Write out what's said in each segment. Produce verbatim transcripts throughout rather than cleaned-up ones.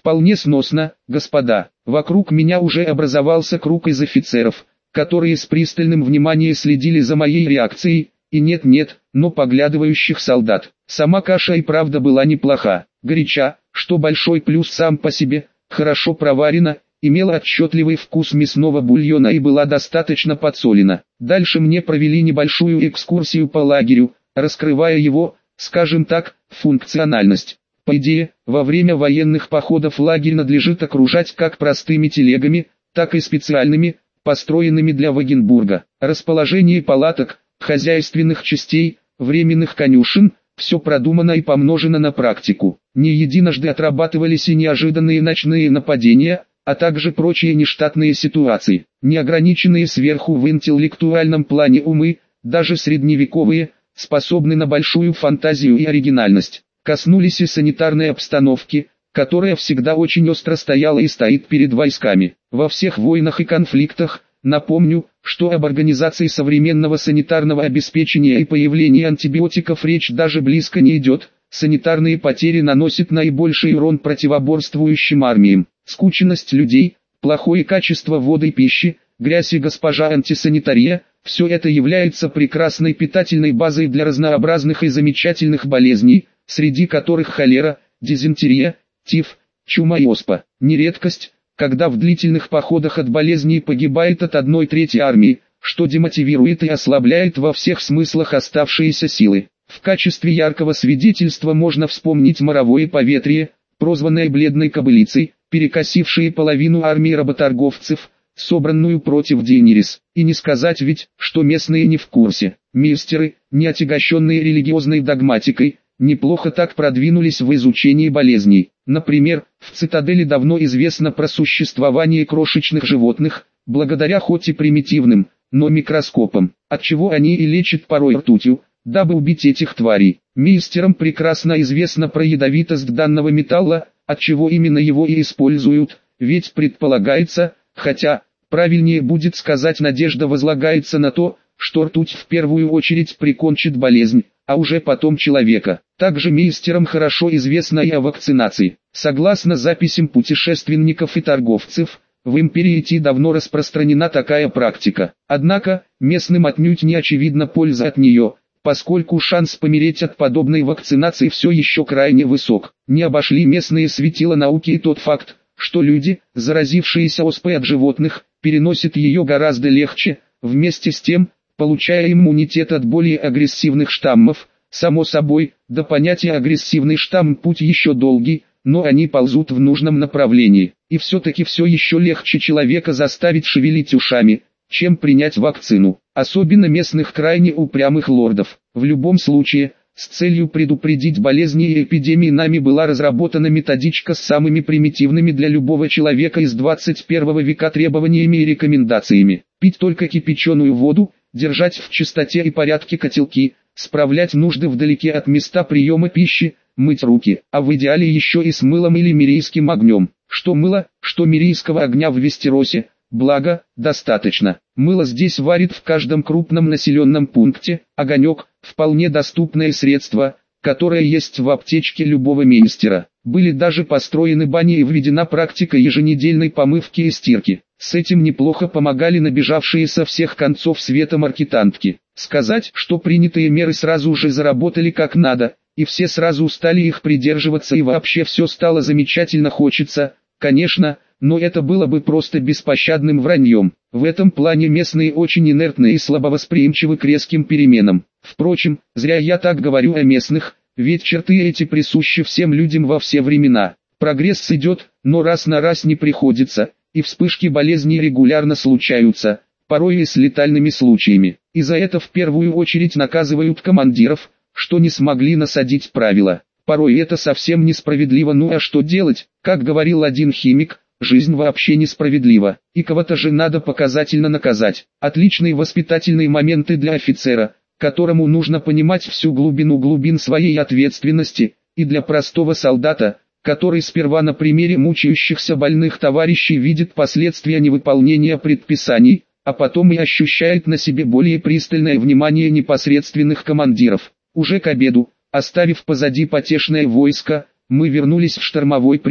Вполне сносно, господа. Вокруг меня уже образовался круг из офицеров, которые с пристальным вниманием следили за моей реакцией, и нет-нет, но поглядывающих солдат. Сама каша и правда была неплоха, горяча, что большой плюс сам по себе, хорошо проварена, имела отчетливый вкус мясного бульона и была достаточно подсолена. Дальше мне провели небольшую экскурсию по лагерю, раскрывая его, скажем так, функциональность. По идее, во время военных походов лагерь надлежит окружать как простыми телегами, так и специальными, построенными для Вагенбурга. Расположение палаток, хозяйственных частей, временных конюшен – все продумано и помножено на практику. Не единожды отрабатывались и неожиданные ночные нападения, а также прочие нештатные ситуации. Неограниченные сверху в интеллектуальном плане умы, даже средневековые, способны на большую фантазию и оригинальность. Коснулись и санитарной обстановки, которая всегда очень остро стояла и стоит перед войсками. Во всех войнах и конфликтах, напомню, что об организации современного санитарного обеспечения и появлении антибиотиков речь даже близко не идет. Санитарные потери наносят наибольший урон противоборствующим армиям. Скученность людей, плохое качество воды и пищи, грязь и госпожа антисанитария – все это является прекрасной питательной базой для разнообразных и замечательных болезней, среди которых холера, дизентерия, тиф, чума и оспа. Не редкость, когда в длительных походах от болезней погибает от одной трети армии, что демотивирует и ослабляет во всех смыслах оставшиеся силы. В качестве яркого свидетельства можно вспомнить моровое поветрие, прозванное бледной кобылицей, перекосившее половину армии работорговцев, собранную против Дейнерис. И не сказать ведь, что местные не в курсе. Мистеры, не отягощенные религиозной догматикой, неплохо так продвинулись в изучении болезней. Например, в цитадели давно известно про существование крошечных животных, благодаря хоть и примитивным, но микроскопам, отчего они и лечат порой ртутью, дабы убить этих тварей. Мистерам прекрасно известно про ядовитость данного металла, отчего именно его и используют, ведь предполагается, хотя, правильнее будет сказать, надежда возлагается на то, что ртуть в первую очередь прикончит болезнь, а уже потом человека. Также мистерам хорошо известно и о вакцинации. Согласно записям путешественников и торговцев, в империи Ти давно распространена такая практика. Однако, местным отнюдь не очевидна польза от нее, поскольку шанс помереть от подобной вакцинации все еще крайне высок. Не обошли местные светила науки и тот факт, что люди, заразившиеся оспой от животных, переносят ее гораздо легче, вместе с тем, получая иммунитет от более агрессивных штаммов. Само собой, до понятия агрессивный штамм путь еще долгий, но они ползут в нужном направлении. И все-таки все еще легче человека заставить шевелить ушами, чем принять вакцину. Особенно местных крайне упрямых лордов. В любом случае, с целью предупредить болезни и эпидемии нами была разработана методичка с самыми примитивными для любого человека из двадцать первого века требованиями и рекомендациями. Пить только кипяченую воду, держать в чистоте и порядке котелки, справлять нужды вдалеке от места приема пищи, мыть руки, а в идеале еще и с мылом или мирийским огнем. Что мыла, что мирийского огня в Вестеросе, благо, достаточно. Мыло здесь варит в каждом крупном населенном пункте, огонек – вполне доступное средство, которое есть в аптечке любого мейстера. Были даже построены бани и введена практика еженедельной помывки и стирки. С этим неплохо помогали набежавшие со всех концов света маркетантки. Сказать, что принятые меры сразу же заработали как надо, и все сразу стали их придерживаться и вообще все стало замечательно, хочется, конечно, но это было бы просто беспощадным враньем. В этом плане местные очень инертны и слабовосприимчивы к резким переменам. Впрочем, зря я так говорю о местных, ведь черты эти присущи всем людям во все времена. Прогресс идет, но раз на раз не приходится, и вспышки болезней регулярно случаются, порой и с летальными случаями. И за это в первую очередь наказывают командиров, что не смогли насадить правила. Порой это совсем несправедливо, ну а что делать, как говорил один химик, жизнь вообще несправедлива, и кого-то же надо показательно наказать. Отличные воспитательные моменты для офицера, которому нужно понимать всю глубину глубин своей ответственности, и для простого солдата, который сперва на примере мучающихся больных товарищей видит последствия невыполнения предписаний, а потом и ощущает на себе более пристальное внимание непосредственных командиров. Уже к обеду, оставив позади потешное войско, мы вернулись в штормовой предел.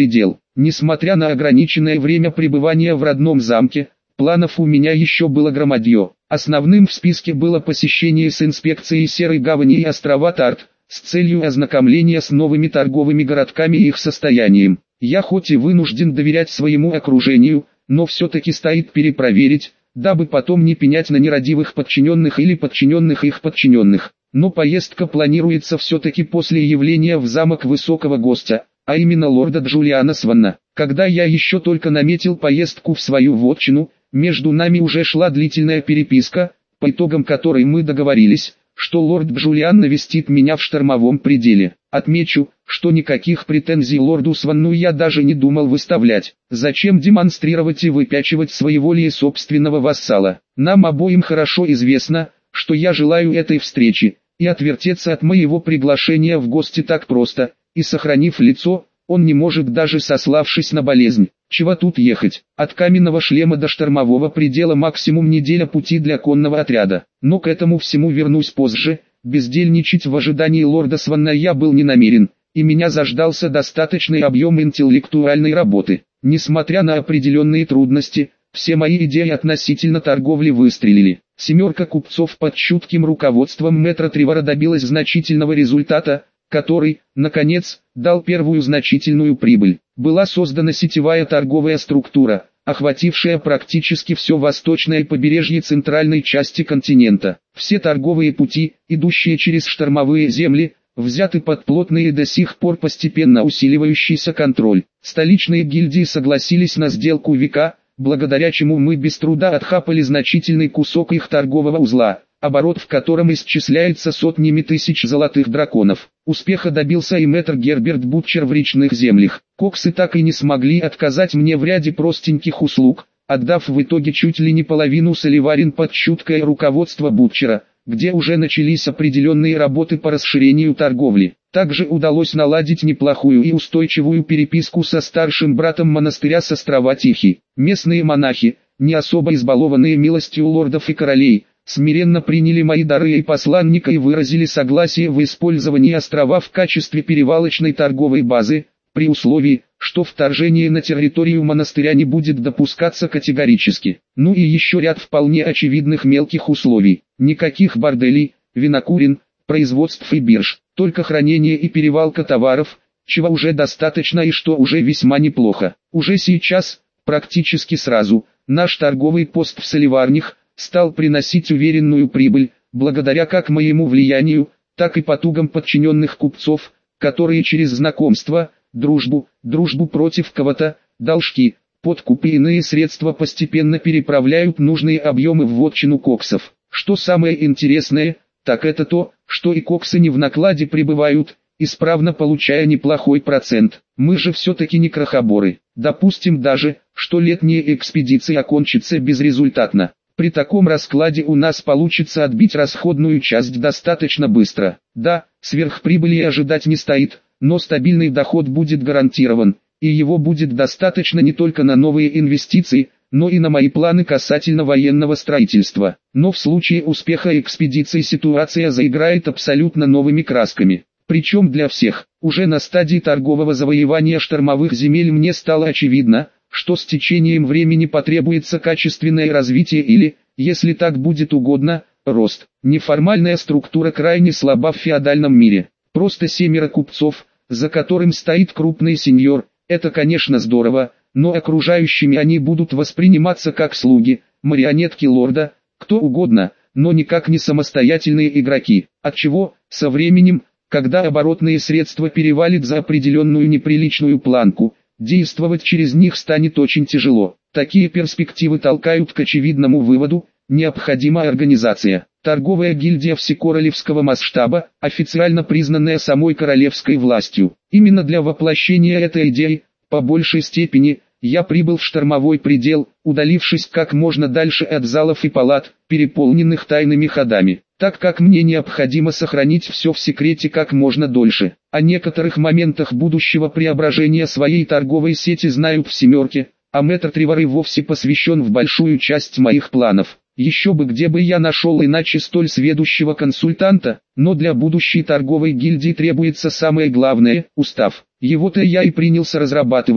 Несмотря на ограниченное время пребывания в родном замке, планов у меня еще было громадье. Основным в списке было посещение с инспекцией Серой Гавани и острова Тарт, с целью ознакомления с новыми торговыми городками и их состоянием. Я хоть и вынужден доверять своему окружению, но все-таки стоит перепроверить, дабы потом не пенять на нерадивых подчиненных или подчиненных их подчиненных. Но поездка планируется все-таки после явления в замок высокого гостя, а именно лорда Джулиана Сванна. Когда я еще только наметил поездку в свою вотчину, между нами уже шла длительная переписка, по итогам которой мы договорились, что лорд Джулиан навестит меня в штормовом пределе. Отмечу, что никаких претензий лорду Сванну я даже не думал выставлять. Зачем демонстрировать и выпячивать своеволие собственного вассала? Нам обоим хорошо известно, что я желаю этой встречи, и отвертеться от моего приглашения в гости так просто, и сохранив лицо, он не может, даже сославшись на болезнь. Чего тут ехать? От каменного шлема до штормового предела максимум неделя пути для конного отряда. Но к этому всему вернусь позже. Бездельничать в ожидании лорда Сванна я был не намерен, и меня заждался достаточный объем интеллектуальной работы. Несмотря на определенные трудности, все мои идеи относительно торговли выстрелили. Семерка купцов под чутким руководством мэтра Тревора добилась значительного результата, который, наконец, дал первую значительную прибыль. Была создана сетевая торговая структура, охватившая практически все восточное побережье центральной части континента. Все торговые пути, идущие через штормовые земли, взяты под плотный и до сих пор постепенно усиливающийся контроль. Столичные гильдии согласились на сделку века, благодаря чему мы без труда отхапали значительный кусок их торгового узла, оборот в котором исчисляется сотнями тысяч золотых драконов. Успеха добился и мэтр Герберт Бутчер в речных землях. Коксы так и не смогли отказать мне в ряде простеньких услуг, отдав в итоге чуть ли не половину соливарин под чуткое руководство Бутчера, где уже начались определенные работы по расширению торговли. Также удалось наладить неплохую и устойчивую переписку со старшим братом монастыря с острова Тихий. Местные монахи, не особо избалованные милостью лордов и королей, смиренно приняли мои дары и посланника и выразили согласие в использовании острова в качестве перевалочной торговой базы, при условии, что вторжение на территорию монастыря не будет допускаться категорически. Ну и еще ряд вполне очевидных мелких условий. Никаких борделей, винокурен, производств и бирж, только хранение и перевалка товаров, чего уже достаточно и что уже весьма неплохо. Уже сейчас, практически сразу, наш торговый пост в Соливарнях стал приносить уверенную прибыль, благодаря как моему влиянию, так и потугам подчиненных купцов, которые через знакомство, дружбу, дружбу против кого-то, должки, подкупы и иные средства постепенно переправляют нужные объемы в вотчину коксов. Что самое интересное, так это то, что и коксы не в накладе пребывают, исправно получая неплохой процент. Мы же все-таки не крохоборы. Допустим даже, что летняя экспедиция окончится безрезультатно. При таком раскладе у нас получится отбить расходную часть достаточно быстро. Да, сверхприбыли ожидать не стоит, но стабильный доход будет гарантирован, и его будет достаточно не только на новые инвестиции, но и на мои планы касательно военного строительства. Но в случае успеха экспедиции ситуация заиграет абсолютно новыми красками. Причем для всех. Уже на стадии торгового завоевания штормовых земель мне стало очевидно, что с течением времени потребуется качественное развитие или, если так будет угодно, рост. Неформальная структура крайне слаба в феодальном мире. Просто семеро купцов, за которым стоит крупный сеньор, это конечно здорово, но окружающими они будут восприниматься как слуги, марионетки лорда, кто угодно, но никак не самостоятельные игроки. Отчего, со временем, когда оборотные средства перевалят за определенную неприличную планку, действовать через них станет очень тяжело. Такие перспективы толкают к очевидному выводу: необходима организация. Торговая гильдия всекоролевского масштаба, официально признанная самой королевской властью. Именно для воплощения этой идеи, по большей степени, я прибыл в штормовой предел, удалившись как можно дальше от залов и палат, переполненных тайными ходами, так как мне необходимо сохранить все в секрете как можно дольше. О некоторых моментах будущего преображения своей торговой сети знают в семерке, а мэтр Тревор и вовсе посвящен в большую часть моих планов. Еще бы где бы я нашел иначе столь сведущего консультанта, но для будущей торговой гильдии требуется самое главное – устав. Его-то я и принялся разрабатывать,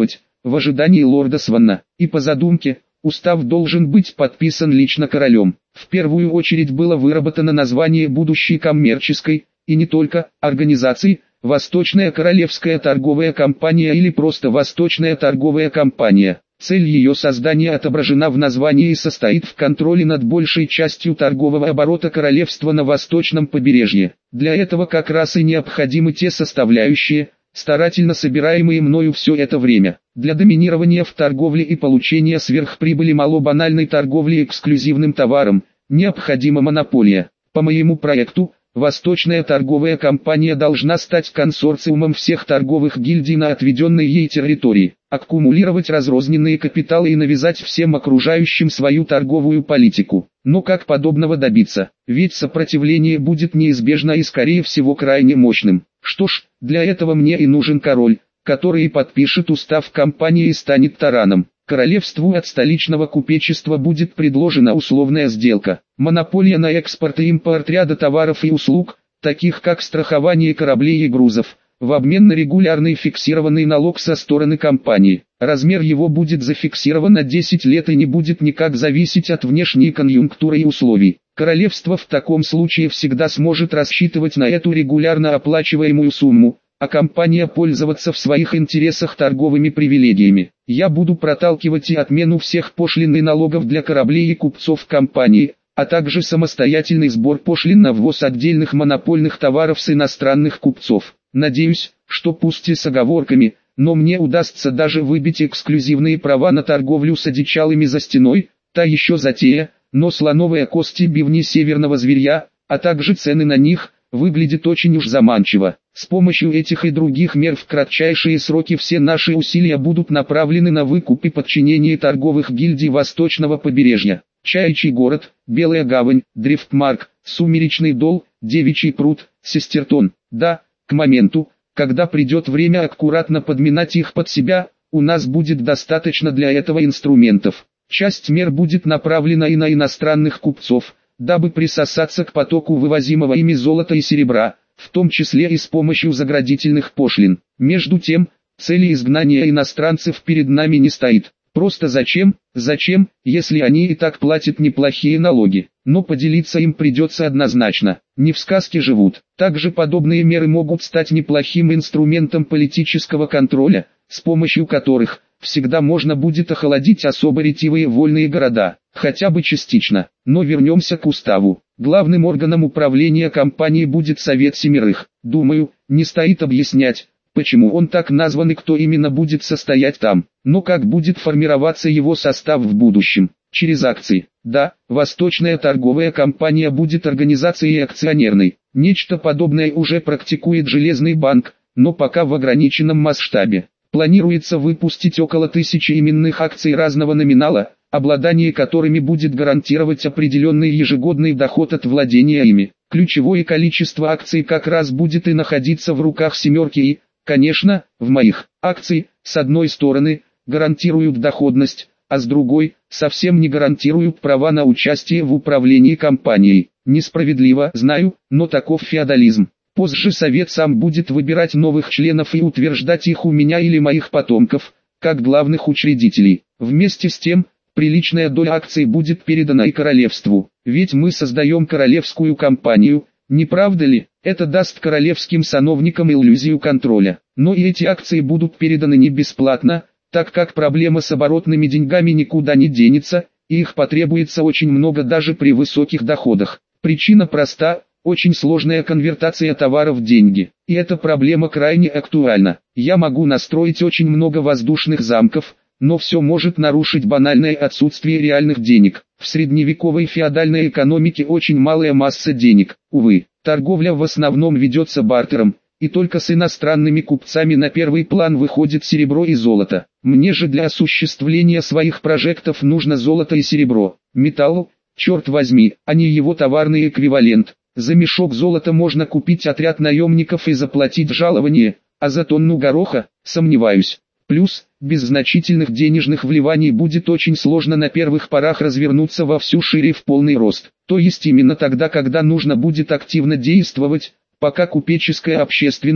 в ожидании лорда Сванна, и по задумке, устав должен быть подписан лично королем. В первую очередь было выработано название будущей коммерческой, и не только, организации, Восточная Королевская торговая компания или просто Восточная торговая компания. Цель ее создания отображена в названии и состоит в контроле над большей частью торгового оборота королевства на восточном побережье. Для этого как раз и необходимы те составляющие, старательно собираемые мною все это время. Для доминирования в торговле и получения сверхприбыли малобанальной торговли эксклюзивным товаром, необходима монополия. По моему проекту, Восточная торговая компания должна стать консорциумом всех торговых гильдий на отведенной ей территории, аккумулировать разрозненные капиталы и навязать всем окружающим свою торговую политику. Но как подобного добиться? Ведь сопротивление будет неизбежно и скорее всего крайне мощным. Что ж, для этого мне и нужен король, который подпишет устав компании и станет тараном. Королевству от столичного купечества будет предложена условная сделка. Монополия на экспорт и импорт ряда товаров и услуг, таких как страхование кораблей и грузов, в обмен на регулярный фиксированный налог со стороны компании. Размер его будет зафиксирован на десять лет и не будет никак зависеть от внешней конъюнктуры и условий. Королевство в таком случае всегда сможет рассчитывать на эту регулярно оплачиваемую сумму, а компания пользоваться в своих интересах торговыми привилегиями. Я буду проталкивать и отмену всех пошлин и налогов для кораблей и купцов компании, а также самостоятельный сбор пошлин на ввоз отдельных монопольных товаров с иностранных купцов. Надеюсь, что пусть и с оговорками, но мне удастся даже выбить эксклюзивные права на торговлю с одичалыми за стеной, та еще затея, но слоновые кости бивни северного зверья, а также цены на них, выглядит очень уж заманчиво. С помощью этих и других мер в кратчайшие сроки все наши усилия будут направлены на выкуп и подчинение торговых гильдий восточного побережья. Чаячий город, Белая гавань, Дрифтмарк, Сумеречный дол, Девичий пруд, Сестертон. Да, к моменту, когда придет время аккуратно подминать их под себя, у нас будет достаточно для этого инструментов. Часть мер будет направлена и на иностранных купцов, дабы присосаться к потоку вывозимого ими золота и серебра, в том числе и с помощью заградительных пошлин. Между тем, цели изгнания иностранцев перед нами не стоит. Просто зачем, зачем, если они и так платят неплохие налоги, но поделиться им придется однозначно. Не в сказке живут. Также подобные меры могут стать неплохим инструментом политического контроля, с помощью которых всегда можно будет охладить особо ретивые вольные города, хотя бы частично. Но вернемся к уставу. Главным органом управления компанией будет Совет Семерых. Думаю, не стоит объяснять, почему он так назван и кто именно будет состоять там, но как будет формироваться его состав в будущем. Через акции. Да, Восточная торговая компания будет организацией акционерной. Нечто подобное уже практикует Железный банк, но пока в ограниченном масштабе. Планируется выпустить около тысячи именных акций разного номинала, обладание которыми будет гарантировать определенный ежегодный доход от владения ими. Ключевое количество акций как раз будет и находиться в руках семерки и, конечно, в моих. Акции, с одной стороны, гарантируют доходность, а с другой, совсем не гарантируют права на участие в управлении компанией. Несправедливо, знаю, но таков феодализм. Позже совет сам будет выбирать новых членов и утверждать их у меня или моих потомков, как главных учредителей. Вместе с тем, приличная доля акций будет передана и королевству, ведь мы создаем королевскую компанию, не правда ли? Это даст королевским сановникам иллюзию контроля. Но и эти акции будут переданы не бесплатно, так как проблема с оборотными деньгами никуда не денется, и их потребуется очень много даже при высоких доходах. Причина проста. Очень сложная конвертация товаров в деньги. И эта проблема крайне актуальна. Я могу настроить очень много воздушных замков, но все может нарушить банальное отсутствие реальных денег. В средневековой феодальной экономике очень малая масса денег. Увы, торговля в основном ведется бартером, и только с иностранными купцами на первый план выходит серебро и золото. Мне же для осуществления своих прожектов нужно золото и серебро. Металл, черт возьми, а не его товарный эквивалент. За мешок золота можно купить отряд наемников и заплатить жалование, а за тонну гороха, сомневаюсь. Плюс, без значительных денежных вливаний будет очень сложно на первых порах развернуться во всю шире в полный рост. То есть именно тогда, когда нужно будет активно действовать, пока купеческая общественность,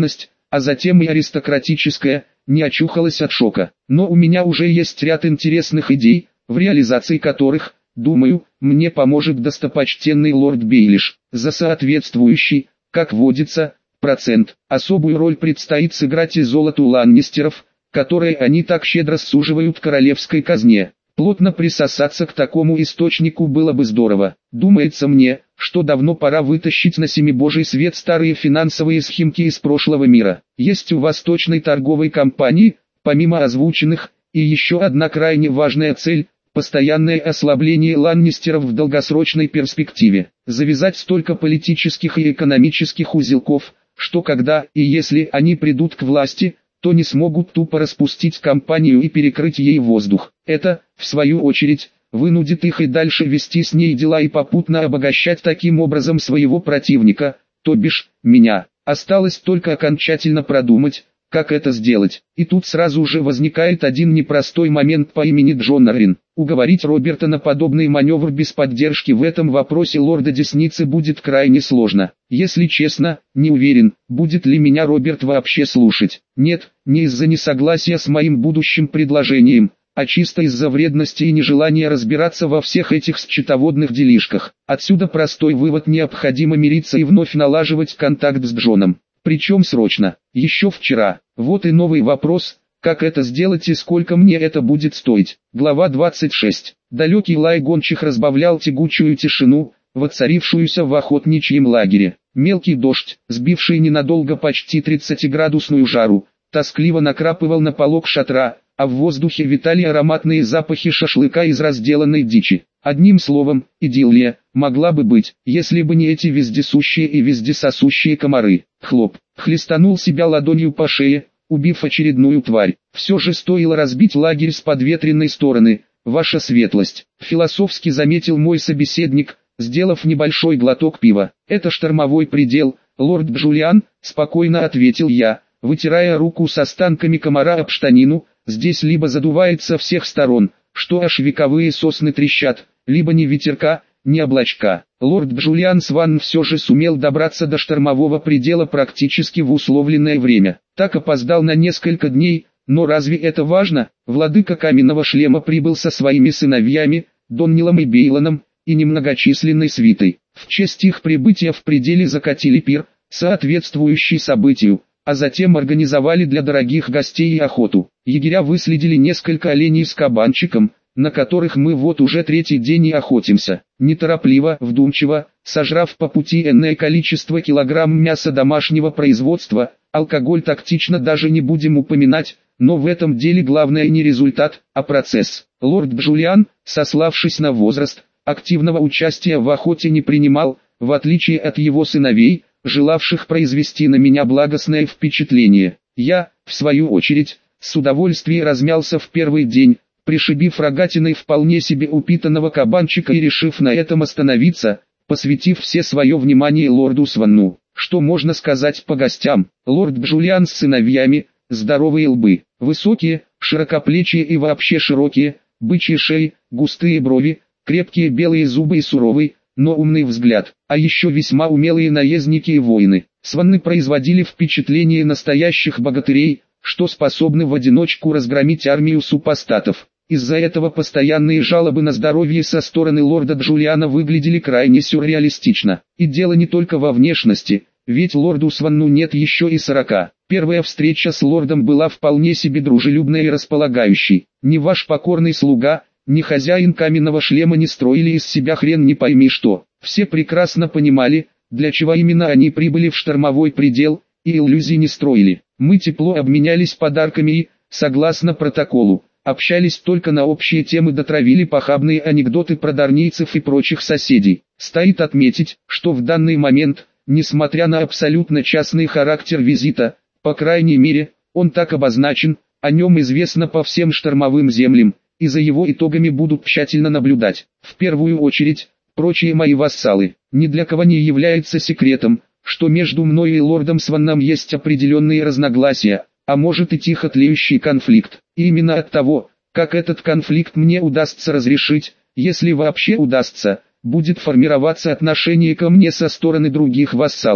а затем и аристократическая, не очухалась от шока. Но у меня уже есть ряд интересных идей, в реализации которых, думаю, мне поможет достопочтенный лорд Бейлиш. За соответствующий, как водится, процент. Особую роль предстоит сыграть и золоту ланнистеров, которое они так щедро суживают королевской казне. Плотно присосаться к такому источнику было бы здорово. Думается мне, что давно пора вытащить на семибожий свет старые финансовые схемки из прошлого мира. Есть у восточной торговой компании, помимо озвученных, и еще одна крайне важная цель – постоянное ослабление ланнистеров в долгосрочной перспективе. Завязать столько политических и экономических узелков, что когда и если они придут к власти – то не смогут тупо распустить компанию и перекрыть ей воздух. Это, в свою очередь, вынудит их и дальше вести с ней дела и попутно обогащать таким образом своего противника, то бишь, меня. Осталось только окончательно продумать, как это сделать. И тут сразу же возникает один непростой момент по имени Джон Аррин. Уговорить Роберта на подобный маневр без поддержки в этом вопросе лорда Десницы будет крайне сложно. Если честно, не уверен, будет ли меня Роберт вообще слушать. Нет, не из-за несогласия с моим будущим предложением, а чисто из-за вредности и нежелания разбираться во всех этих счетоводных делишках. Отсюда простой вывод: необходимо мириться и вновь налаживать контакт с Джоном. Причем срочно. Еще вчера. Вот и новый вопрос: как это сделать и сколько мне это будет стоить. Глава двадцать шесть. Далекий лай гончих разбавлял тягучую тишину, воцарившуюся в охотничьем лагере. Мелкий дождь, сбивший ненадолго почти тридцатиградусную жару, тоскливо накрапывал на полог шатра, а в воздухе витали ароматные запахи шашлыка из разделанной дичи. Одним словом, идиллия могла бы быть, если бы не эти вездесущие и вездесосущие комары. Хлоп, хлестанул себя ладонью по шее, убив очередную тварь. Все же стоило разбить лагерь с подветренной стороны, ваша светлость, философски заметил мой собеседник, сделав небольшой глоток пива. Это штормовой предел, лорд Джулиан, спокойно ответил я, вытирая руку с останками комара об штанину. Здесь либо задувает со всех сторон, что аж вековые сосны трещат, либо ни ветерка, ни облачка. Лорд Джулиан Сван все же сумел добраться до штормового предела практически в условленное время. Так опоздал на несколько дней, но разве это важно? Владыка Каменного Шлема прибыл со своими сыновьями, Доннилом и Бейлоном, и немногочисленной свитой. В честь их прибытия в пределе закатили пир, соответствующий событию, а затем организовали для дорогих гостей и охоту. Егеря выследили несколько оленей с кабанчиком, на которых мы вот уже третий день и охотимся. Неторопливо, вдумчиво, сожрав по пути энное количество килограмм мяса домашнего производства, алкоголь тактично даже не будем упоминать, но в этом деле главное не результат, а процесс. Лорд Джулиан, сославшись на возраст, активного участия в охоте не принимал, в отличие от его сыновей, желавших произвести на меня благостное впечатление. Я, в свою очередь, с удовольствием размялся в первый день, пришибив рогатиной вполне себе упитанного кабанчика и решив на этом остановиться, посвятив все свое внимание лорду Сванну. Что можно сказать по гостям? Лорд Джулиан с сыновьями, здоровые лбы, высокие, широкоплечие и вообще широкие, бычьи шеи, густые брови, крепкие белые зубы и суровый, но умный взгляд, а еще весьма умелые наездники и воины. Сванны производили впечатление настоящих богатырей, что способны в одиночку разгромить армию супостатов. Из-за этого постоянные жалобы на здоровье со стороны лорда Джулиана выглядели крайне сюрреалистично. И дело не только во внешности, ведь лорду Сванну нет еще и сорока. Первая встреча с лордом была вполне себе дружелюбной и располагающей. Ни ваш покорный слуга, ни хозяин Каменного Шлема не строили из себя хрен не пойми что. Все прекрасно понимали, для чего именно они прибыли в штормовой предел, и иллюзий не строили. Мы тепло обменялись подарками и, согласно протоколу, общались только на общие темы, дотравили похабные анекдоты про дарнийцев и прочих соседей. Стоит отметить, что в данный момент, несмотря на абсолютно частный характер визита, по крайней мере, он так обозначен, о нем известно по всем штормовым землям, и за его итогами будут тщательно наблюдать. В первую очередь, прочие мои вассалы. Ни для кого не является секретом, что между мной и лордом Сванном есть определенные разногласия, а может и тихо тлеющий конфликт. И именно от того, как этот конфликт мне удастся разрешить, если вообще удастся, будет формироваться отношение ко мне со стороны других вассалов.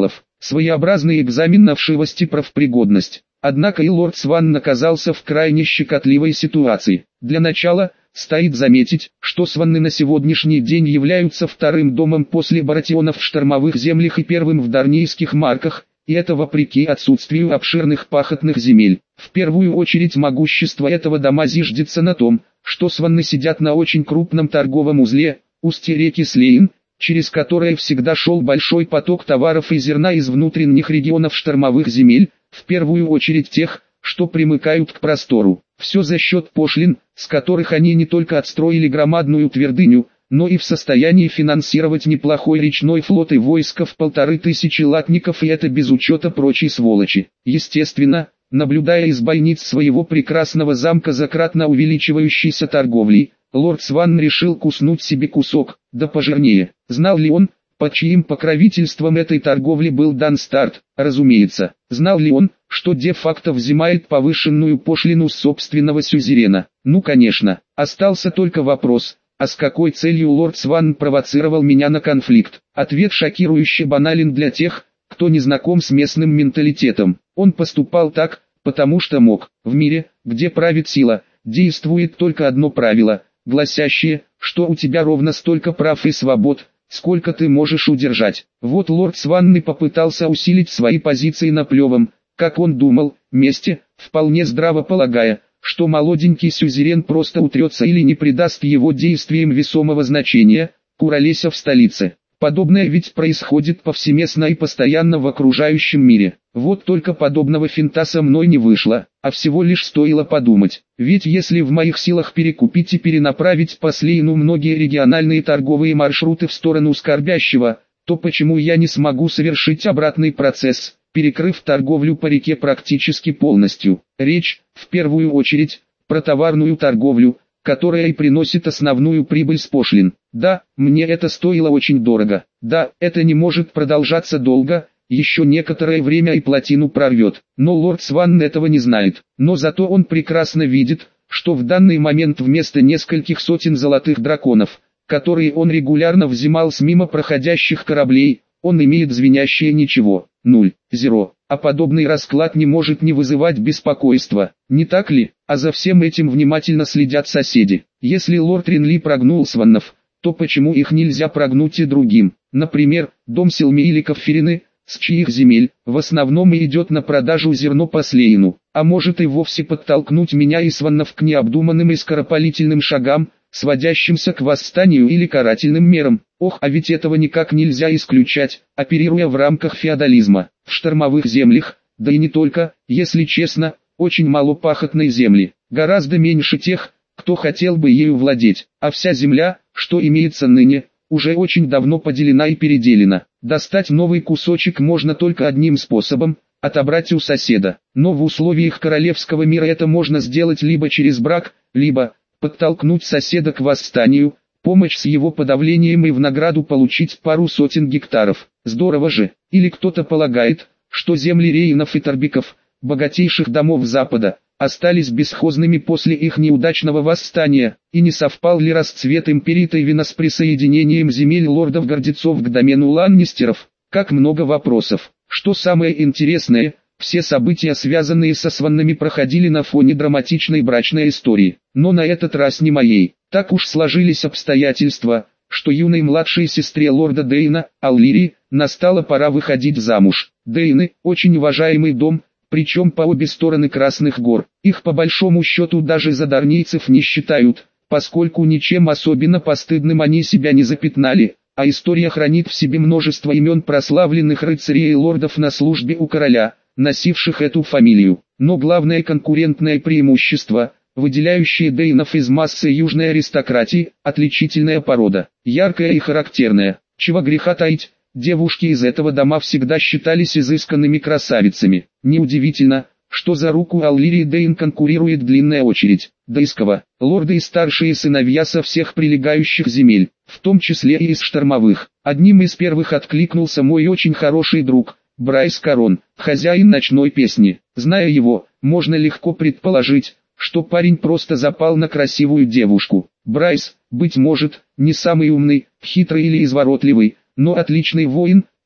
Своеобразный экзамен на вшивость и профпригодность. Однако и лорд Сван оказался в крайне щекотливой ситуации. Для начала, стоит заметить, что Сванны на сегодняшний день являются вторым домом после Баратионов в штормовых землях и первым в дарнийских марках, и это вопреки отсутствию обширных пахотных земель. В первую очередь могущество этого дома зиждется на том, что Сванны сидят на очень крупном торговом узле, устье реки Слейн, через которое всегда шел большой поток товаров и зерна из внутренних регионов штормовых земель, в первую очередь тех, что примыкают к простору. Все за счет пошлин, с которых они не только отстроили громадную твердыню, но и в состоянии финансировать неплохой речной флот и войско в полторы тысячи латников, и это без учета прочей сволочи. Естественно, наблюдая из бойниц своего прекрасного замка за кратно увеличивающейся торговлей, лорд Сван решил куснуть себе кусок, да пожирнее. Знал ли он, под чьим покровительством этой торговле был дан старт? Разумеется. Знал ли он, что де-факто взимает повышенную пошлину с собственного сюзерена? Ну конечно. Остался только вопрос, а с какой целью лорд Сван провоцировал меня на конфликт? Ответ шокирующе банален для тех, кто не знаком с местным менталитетом. Он поступал так, потому что мог. В мире, где правит сила, действует только одно правило, гласящее, что у тебя ровно столько прав и свобод, сколько ты можешь удержать. Вот лорд Сван попытался усилить свои позиции на плевом, как он думал, месте, вполне здраво полагая, что молоденький сюзерен просто утрется или не придаст его действиям весомого значения, куролеся в столице. Подобное ведь происходит повсеместно и постоянно в окружающем мире. Вот только подобного финта со мной не вышло, а всего лишь стоило подумать. Ведь если в моих силах перекупить и перенаправить по Слейну многие региональные торговые маршруты в сторону Скорбящего, то почему я не смогу совершить обратный процесс, перекрыв торговлю по реке практически полностью? Речь, в первую очередь, про товарную торговлю, которая и приносит основную прибыль с пошлин. Да, мне это стоило очень дорого. Да, это не может продолжаться долго, еще некоторое время и плотину прорвет. Но лорд Сван этого не знает. Но зато он прекрасно видит, что в данный момент вместо нескольких сотен золотых драконов, которые он регулярно взимал с мимо проходящих кораблей, он имеет звенящее ничего, нуль, зеро. А подобный расклад не может не вызывать беспокойства, не так ли? А за всем этим внимательно следят соседи. Если лорд Ринли прогнул Сваннов, то почему их нельзя прогнуть и другим? Например, дом Селмеиликов Ферины, с чьих земель, в основном и идет на продажу зерно по Слейну. А может и вовсе подтолкнуть меня и Сваннов к необдуманным и скоропалительным шагам, сводящимся к восстанию или карательным мерам. Ох, а ведь этого никак нельзя исключать, оперируя в рамках феодализма. В штормовых землях, да и не только, если честно, очень мало пахотной земли, гораздо меньше тех, кто хотел бы ею владеть, а вся земля, что имеется ныне, уже очень давно поделена и переделена. Достать новый кусочек можно только одним способом – отобрать у соседа. Но в условиях королевского мира это можно сделать либо через брак, либо подтолкнуть соседа к восстанию, помощь с его подавлением и в награду получить пару сотен гектаров. Здорово же. Или кто-то полагает, что земли Рейнов и Торбиков, богатейших домов Запада, остались бесхозными после их неудачного восстания, и не совпал ли расцвет империи Тейвина с присоединением земель лордов-гордецов к домену Ланнистеров? Как много вопросов. Что самое интересное, все события, связанные со Сваннами, проходили на фоне драматичной брачной истории, но на этот раз не моей. Так уж сложились обстоятельства, что юной младшей сестре лорда Дейна, Аллири, настала пора выходить замуж. Дейны – очень уважаемый дом, причем по обе стороны Красных гор. Их по большому счету даже за дарнийцев не считают, поскольку ничем особенно постыдным они себя не запятнали, а история хранит в себе множество имен прославленных рыцарей и лордов на службе у короля, носивших эту фамилию. Но главное конкурентное преимущество, выделяющее Дейнов из массы южной аристократии, отличительная порода, яркая и характерная. Чего греха таить, девушки из этого дома всегда считались изысканными красавицами. Неудивительно, что за руку Аллири Дейн конкурирует длинная очередь. Дейского, лорды и старшие сыновья со всех прилегающих земель, в том числе и из штормовых. Одним из первых откликнулся мой очень хороший друг, Брайс Корон, хозяин ночной песни. Зная его, можно легко предположить, что парень просто запал на красивую девушку. Брайс, быть может, не самый умный, хитрый или изворотливый, но отличный воин,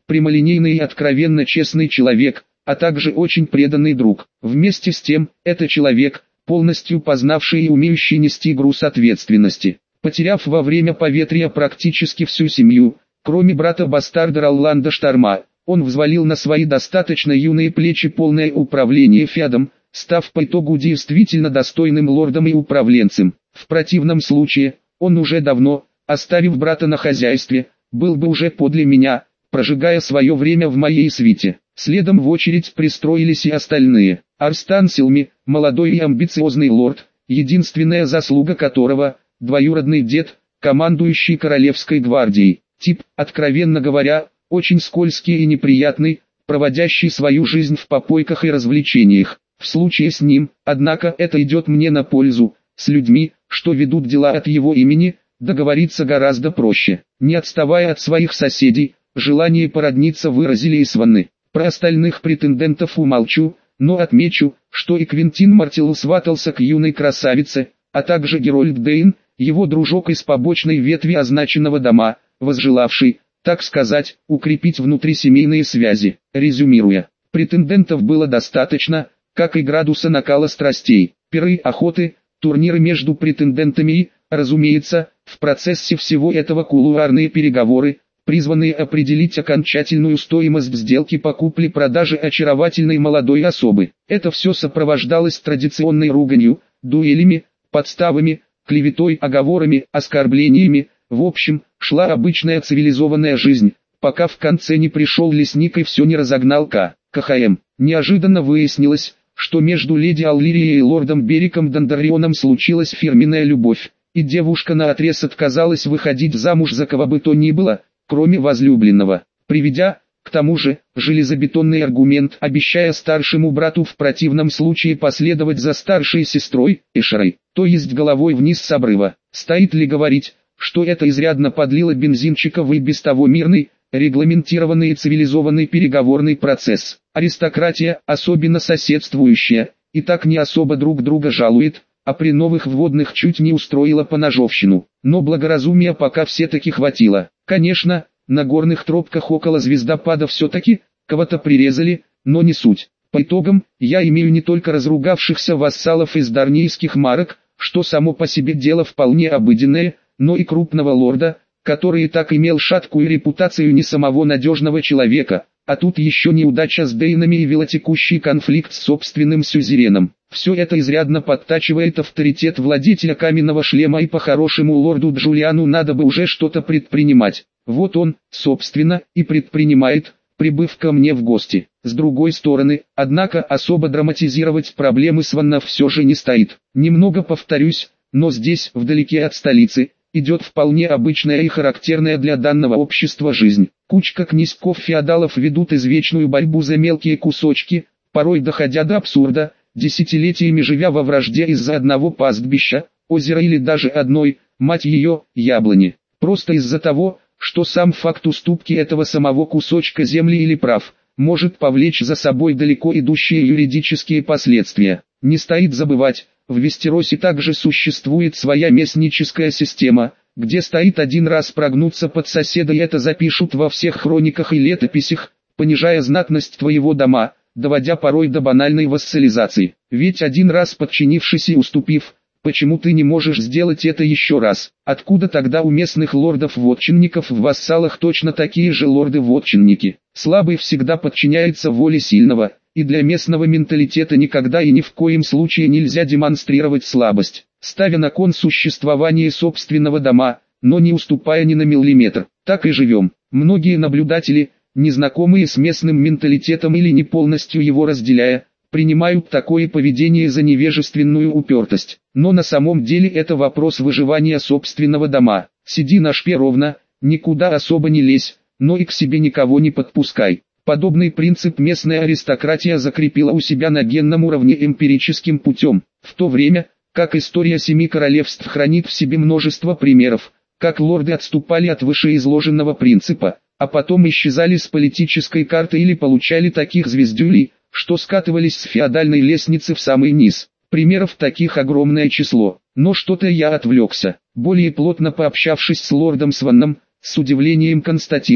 прямолинейный и откровенно честный человек, а также очень преданный друг. Вместе с тем, это человек, полностью познавший и умеющий нести груз ответственности. Потеряв во время поветрия практически всю семью, кроме брата-бастарда Роланда Шторма, он взвалил на свои достаточно юные плечи полное управление феодом, став по итогу действительно достойным лордом и управленцем. В противном случае, он уже давно, оставив брата на хозяйстве, был бы уже подле меня, прожигая свое время в моей свите. Следом в очередь пристроились и остальные. Арстан Силми, молодой и амбициозный лорд, единственная заслуга которого – двоюродный дед, командующий Королевской гвардией. Тип, откровенно говоря, очень скользкий и неприятный, проводящий свою жизнь в попойках и развлечениях. В случае с ним, однако, это идет мне на пользу. С людьми, что ведут дела от его имени, договориться гораздо проще. Не отставая от своих соседей, желание породниться выразили и сваны. Про остальных претендентов умолчу, но отмечу, что и Квинтин Мартилл сватался к юной красавице, а также Герольд Дейн, его дружок из побочной ветви означенного дома, возжелавший, так сказать, укрепить внутрисемейные связи. Резюмируя, претендентов было достаточно, как и градуса накала страстей. Пиры, охоты, турниры между претендентами и, разумеется, в процессе всего этого кулуарные переговоры, призванные определить окончательную стоимость сделки по купле-продаже очаровательной молодой особы. Это все сопровождалось традиционной руганью, дуэлями, подставами, клеветой, оговорами, оскорблениями. В общем, шла обычная цивилизованная жизнь, пока в конце не пришел лесник и все не разогнал К. КХМ. Неожиданно выяснилось, что между леди Аллирией и лордом Бериком Дондаррионом случилась фирменная любовь, и девушка наотрез отказалась выходить замуж за кого бы то ни было, кроме возлюбленного, приведя, к тому же, железобетонный аргумент, обещая старшему брату в противном случае последовать за старшей сестрой, Эшерой, то есть головой вниз с обрыва. Стоит ли говорить, что это изрядно подлило бензинчика в и без того мирный, регламентированный и цивилизованный переговорный процесс. Аристократия, особенно соседствующая, и так не особо друг друга жалует, а при новых вводных чуть не устроила поножовщину. Но благоразумия пока все-таки хватило. Конечно, на горных тропках около звездопада все-таки кого-то прирезали, но не суть. По итогам, я имею не только разругавшихся вассалов из дарнийских марок, что само по себе дело вполне обыденное, но и крупного лорда, который и так имел шаткую репутацию не самого надежного человека, а тут еще неудача с Дейнами и велотекущий конфликт с собственным сюзереном. Все это изрядно подтачивает авторитет владельца каменного шлема, и по-хорошему лорду Джулиану надо бы уже что-то предпринимать. Вот он, собственно, и предпринимает, прибыв ко мне в гости. С другой стороны, однако, особо драматизировать проблемы Сванна все же не стоит. Немного повторюсь, но здесь, вдалеке от столицы, идет вполне обычная и характерная для данного общества жизнь. Кучка князьков-феодалов ведут извечную борьбу за мелкие кусочки, порой доходя до абсурда, десятилетиями живя во вражде из-за одного пастбища, озера или даже одной, мать ее, яблони. Просто из-за того, что сам факт уступки этого самого кусочка земли или прав, может повлечь за собой далеко идущие юридические последствия. Не стоит забывать, в Вестеросе также существует своя местническая система, где стоит один раз прогнуться под соседа, и это запишут во всех хрониках и летописях, понижая знатность твоего дома, доводя порой до банальной вассализации. Ведь один раз подчинившись и уступив, почему ты не можешь сделать это еще раз? Откуда тогда у местных лордов-вотчинников в вассалах точно такие же лорды-вотчинники? Слабый всегда подчиняется воле сильного, и для местного менталитета никогда и ни в коем случае нельзя демонстрировать слабость, ставя на кон существование собственного дома, но не уступая ни на миллиметр. Так и живем. Многие наблюдатели, незнакомые с местным менталитетом или не полностью его разделяя, принимают такое поведение за невежественную упертость. Но на самом деле это вопрос выживания собственного дома. Сиди на шпе ровно, никуда особо не лезь, но и к себе никого не подпускай. Подобный принцип местная аристократия закрепила у себя на генном уровне эмпирическим путем, в то время, как история Семи Королевств хранит в себе множество примеров, как лорды отступали от вышеизложенного принципа, а потом исчезали с политической карты или получали таких звездюлей, что скатывались с феодальной лестницы в самый низ. Примеров таких огромное число, но что-то я отвлекся. Более плотно пообщавшись с лордом Сванном, с удивлением констатирую,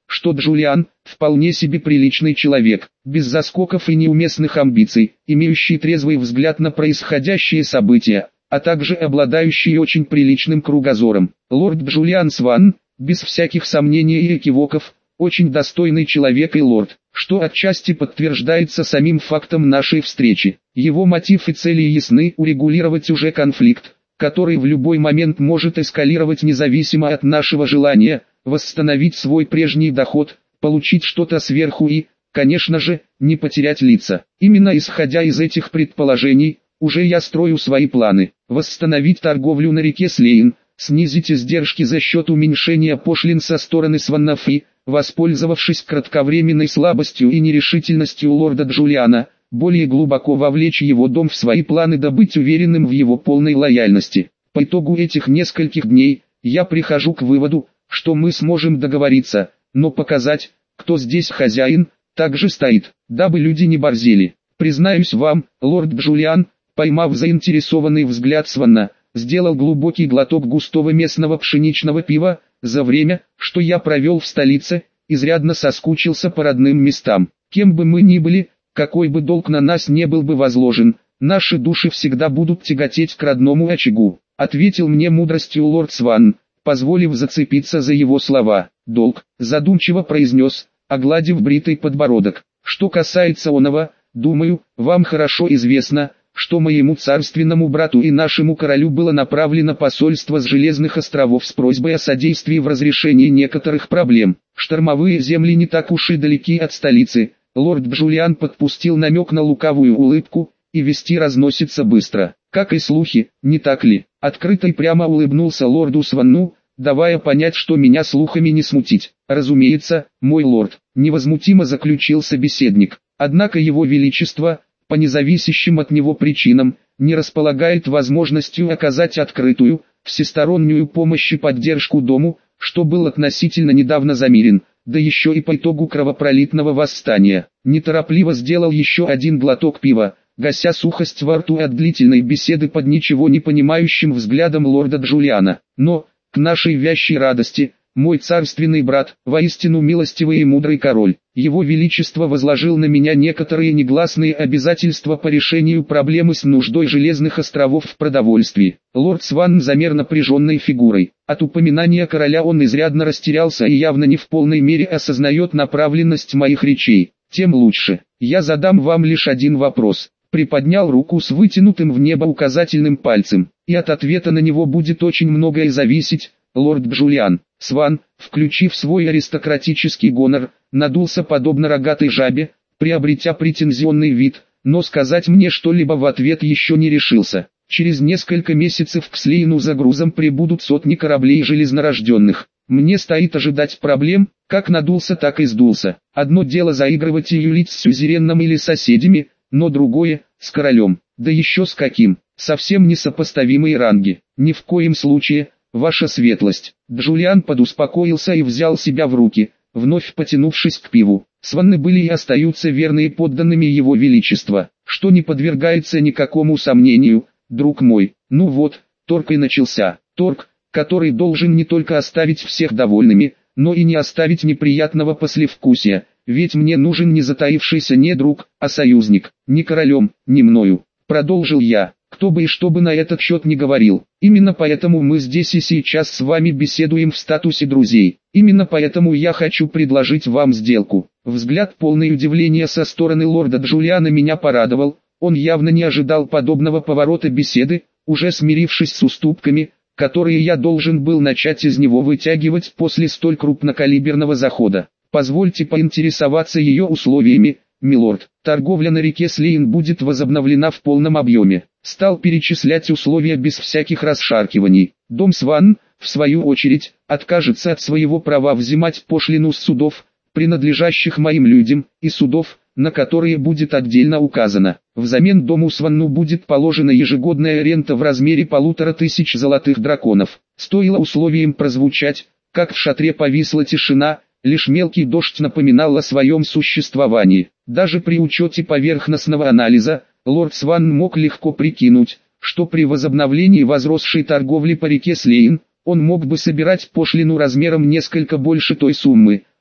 что Джулиан – вполне себе приличный человек, без заскоков и неуместных амбиций, имеющий трезвый взгляд на происходящие события, а также обладающий очень приличным кругозором. Лорд Джулиан Сван, без всяких сомнений и экивоков, очень достойный человек и лорд, что отчасти подтверждается самим фактом нашей встречи. Его мотив и цели ясны: урегулировать уже конфликт, который в любой момент может эскалировать независимо от нашего желания, восстановить свой прежний доход, получить что-то сверху и, конечно же, не потерять лица. Именно исходя из этих предположений, уже я строю свои планы: восстановить торговлю на реке Слейн, снизить издержки за счет уменьшения пошлин со стороны Сваннов и, воспользовавшись кратковременной слабостью и нерешительностью лорда Джулиана, более глубоко вовлечь его дом в свои планы, да быть уверенным в его полной лояльности. По итогу этих нескольких дней, я прихожу к выводу, что мы сможем договориться, но показать, кто здесь хозяин, также стоит, дабы люди не борзели. Признаюсь вам, лорд Джулиан, поймав заинтересованный взгляд Сванна, сделал глубокий глоток густого местного пшеничного пива. За время, что я провел в столице, изрядно соскучился по родным местам. Кем бы мы ни были, какой бы долг на нас не был бы возложен, наши души всегда будут тяготеть к родному очагу, ответил мне мудростью лорд Сван, позволив зацепиться за его слова. Долг, задумчиво произнес, огладив бритый подбородок. Что касается оного, думаю, вам хорошо известно, что моему царственному брату и нашему королю было направлено посольство с Железных островов с просьбой о содействии в разрешении некоторых проблем. Штормовые земли не так уж и далеки от столицы. Лорд Джулиан подпустил намек на лукавую улыбку, и вести разносится быстро, как и слухи, не так ли? Открыто и прямо улыбнулся лорду Сванну, давая понять, что меня слухами не смутить. Разумеется, мой лорд, невозмутимо заключил собеседник. Однако его величество, по независящим от него причинам, не располагает возможностью оказать открытую, всестороннюю помощь и поддержку дому, что был относительно недавно замирен, да еще и по итогу кровопролитного восстания. Неторопливо сделал еще один глоток пива, гася сухость во рту от длительной беседы под ничего не понимающим взглядом лорда Джулиана. Но, к нашей вящей радости, мой царственный брат, воистину милостивый и мудрый король, его величество возложил на меня некоторые негласные обязательства по решению проблемы с нуждой Железных островов в продовольствии. Лорд Сван замер напряженной фигурой. От упоминания короля он изрядно растерялся и явно не в полной мере осознает направленность моих речей. Тем лучше. Я задам вам лишь один вопрос. Приподнял руку с вытянутым в небо указательным пальцем, и от ответа на него будет очень многое зависеть. Лорд Джулиан Сван, включив свой аристократический гонор, надулся подобно рогатой жабе, приобретя претензионный вид, но сказать мне что-либо в ответ еще не решился. Через несколько месяцев к Слейну за грузом прибудут сотни кораблей железнорожденных. Мне стоит ожидать проблем, как надулся, так и сдулся. Одно дело заигрывать и юлить с сюзереном или соседями, но другое – с королем, да еще с каким, совсем несопоставимые ранги. Ни в коем случае, ваша светлость. Джулиан подуспокоился и взял себя в руки, вновь потянувшись к пиву. Сванны были и остаются верные подданными его величества, что не подвергается никакому сомнению, друг мой. Ну вот, торг и начался. Торг, который должен не только оставить всех довольными, но и не оставить неприятного послевкусия, ведь мне нужен не затаившийся не друг, а союзник, не королем, не мною. Продолжил я, кто бы и что бы на этот счет не говорил. Именно поэтому мы здесь и сейчас с вами беседуем в статусе друзей. Именно поэтому я хочу предложить вам сделку. Взгляд полный удивления со стороны лорда Джулиана меня порадовал. Он явно не ожидал подобного поворота беседы, уже смирившись с уступками, которые я должен был начать из него вытягивать после столь крупнокалиберного захода. Позвольте поинтересоваться ее условиями, милорд. Торговля на реке Слейн будет возобновлена в полном объеме. Стал перечислять условия без всяких расшаркиваний. Дом Сван, в свою очередь, откажется от своего права взимать пошлину с судов, принадлежащих моим людям, и судов, на которые будет отдельно указано. Взамен дому Сванну будет положена ежегодная рента в размере полутора тысяч золотых драконов. Стоило условиям прозвучать, как в шатре повисла тишина, лишь мелкий дождь напоминал о своем существовании. Даже при учете поверхностного анализа, лорд Сван мог легко прикинуть, что при возобновлении возросшей торговли по реке Слейн, он мог бы собирать пошлину размером несколько больше той суммы,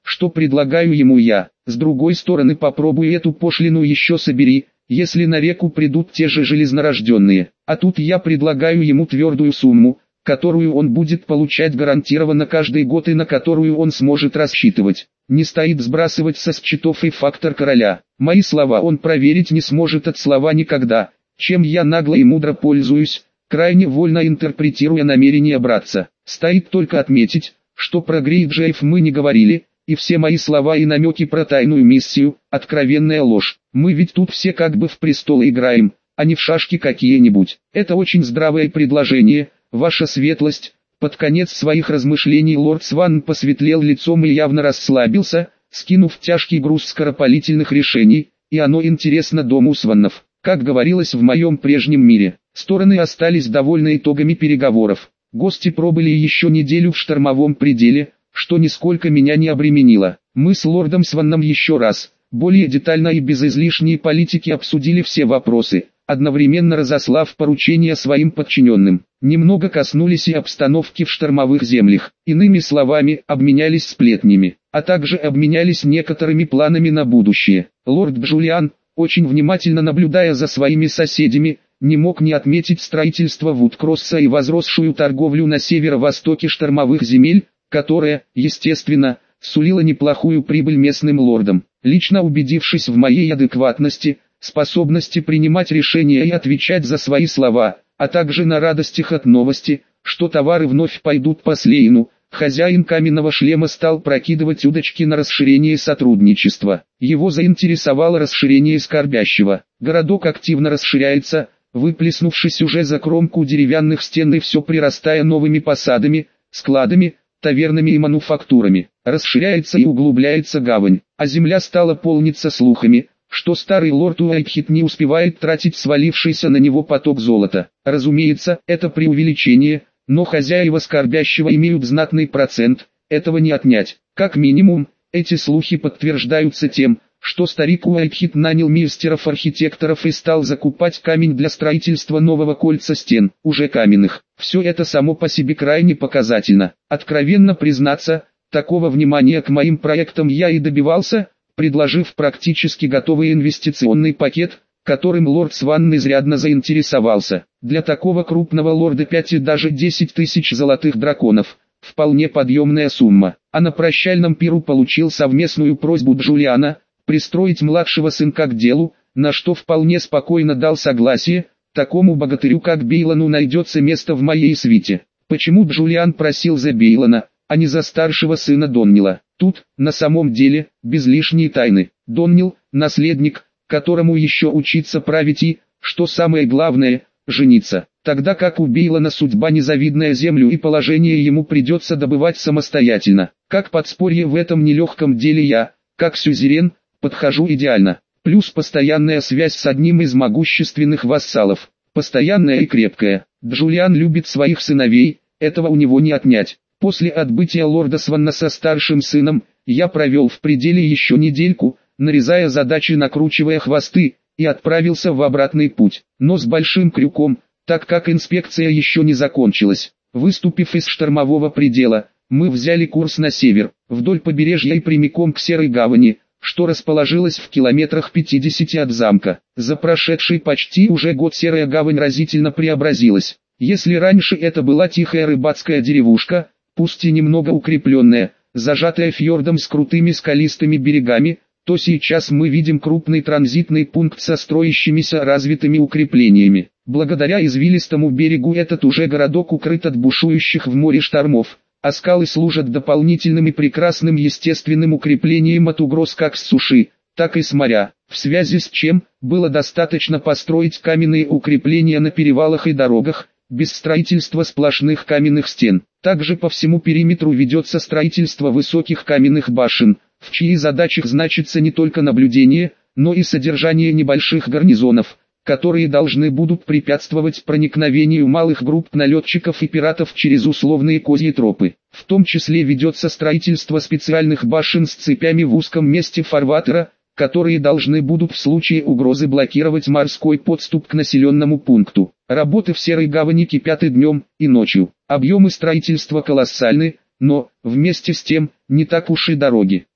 что предлагаю ему я. С другой стороны, попробуй эту пошлину еще собери, если на реку придут те же железнорожденные. А тут я предлагаю ему твердую сумму, которую он будет получать гарантированно каждый год и на которую он сможет рассчитывать. Не стоит сбрасывать со счетов и фактор короля. Мои слова он проверить не сможет от слова никогда, чем я нагло и мудро пользуюсь, крайне вольно интерпретируя намерения братца. Стоит только отметить, что про Грейджеев мы не говорили, и все мои слова и намеки про тайную миссию – откровенная ложь. Мы ведь тут все как бы в престолы играем, а не в шашки какие-нибудь. Это очень здравое предложение, ваша светлость. Под конец своих размышлений лорд Сван посветлел лицом и явно расслабился, скинув тяжкий груз скоропалительных решений, и оно интересно дому Сваннов. Как говорилось в моем прежнем мире, стороны остались довольны итогами переговоров. Гости пробыли еще неделю в штормовом пределе, что нисколько меня не обременило. Мы с лордом Сванном еще раз, более детально и без излишней политики обсудили все вопросы, одновременно разослав поручения своим подчиненным. Немного коснулись и обстановки в штормовых землях, иными словами, обменялись сплетнями, а также обменялись некоторыми планами на будущее. Лорд Джулиан, очень внимательно наблюдая за своими соседями, не мог не отметить строительство Вудкросса и возросшую торговлю на северо-востоке штормовых земель, которая, естественно, сулила неплохую прибыль местным лордам. Лично убедившись в моей адекватности, способности принимать решения и отвечать за свои слова, а также на радостях от новости, что товары вновь пойдут по Слейну, хозяин каменного шлема стал прокидывать удочки на расширение сотрудничества. Его заинтересовало расширение Скорбящего. Городок активно расширяется, выплеснувшись уже за кромку деревянных стен и все прирастая новыми посадами, складами, тавернами и мануфактурами. Расширяется и углубляется гавань, а земля стала полниться слухами, что старый лорд Уайтхит не успевает тратить свалившийся на него поток золота. Разумеется, это преувеличение, но хозяева Скорбящего имеют знатный процент, этого не отнять. Как минимум, эти слухи подтверждаются тем, что старик Уайтхит нанял мастеров-архитекторов и стал закупать камень для строительства нового кольца стен, уже каменных. Все это само по себе крайне показательно. Откровенно признаться, такого внимания к моим проектам я и добивался, предложив практически готовый инвестиционный пакет, которым лорд Сван изрядно заинтересовался. Для такого крупного лорда пять и даже десять тысяч золотых драконов – вполне подъемная сумма. А на прощальном пиру получил совместную просьбу Джулиана пристроить младшего сынка к делу, на что вполне спокойно дал согласие, такому богатырю как Бейлону найдется место в моей свите. Почему Джулиан просил за Бейлона, а не за старшего сына Доннила? Тут, на самом деле, без лишней тайны. Доннил – наследник, которому еще учиться править и, что самое главное, жениться. Тогда как у Бейлона судьба незавидная, землю и положение ему придется добывать самостоятельно. Как подспорье в этом нелегком деле я, как сюзерен, подхожу идеально. Плюс постоянная связь с одним из могущественных вассалов. Постоянная и крепкая. Джулиан любит своих сыновей, этого у него не отнять. После отбытия лорда Сванна со старшим сыном, я провел в пределе еще недельку, нарезая задачи, накручивая хвосты, и отправился в обратный путь. Но с большим крюком, так как инспекция еще не закончилась. Выступив из штормового предела, мы взяли курс на север, вдоль побережья и прямиком к Серой гавани, что расположилась в километрах пятидесяти от замка. За прошедший почти уже год Серая гавань разительно преобразилась. Если раньше это была тихая рыбацкая деревушка, пусть и немного укрепленная, зажатая фьордом с крутыми скалистыми берегами, то сейчас мы видим крупный транзитный пункт со строящимися развитыми укреплениями. Благодаря извилистому берегу этот уже городок укрыт от бушующих в море штормов, а скалы служат дополнительным и прекрасным естественным укреплением от угроз как с суши, так и с моря, в связи с чем было достаточно построить каменные укрепления на перевалах и дорогах, без строительства сплошных каменных стен. Также по всему периметру ведется строительство высоких каменных башен, в чьи задачах значится не только наблюдение, но и содержание небольших гарнизонов, которые должны будут препятствовать проникновению малых групп налетчиков и пиратов через условные козьи тропы. В том числе ведется строительство специальных башен с цепями в узком месте фарватера, которые должны будут в случае угрозы блокировать морской подступ к населенному пункту. Работы в Серой гавани кипят и днем, и ночью. Объемы строительства колоссальны, но, вместе с тем, не так уж и дороги.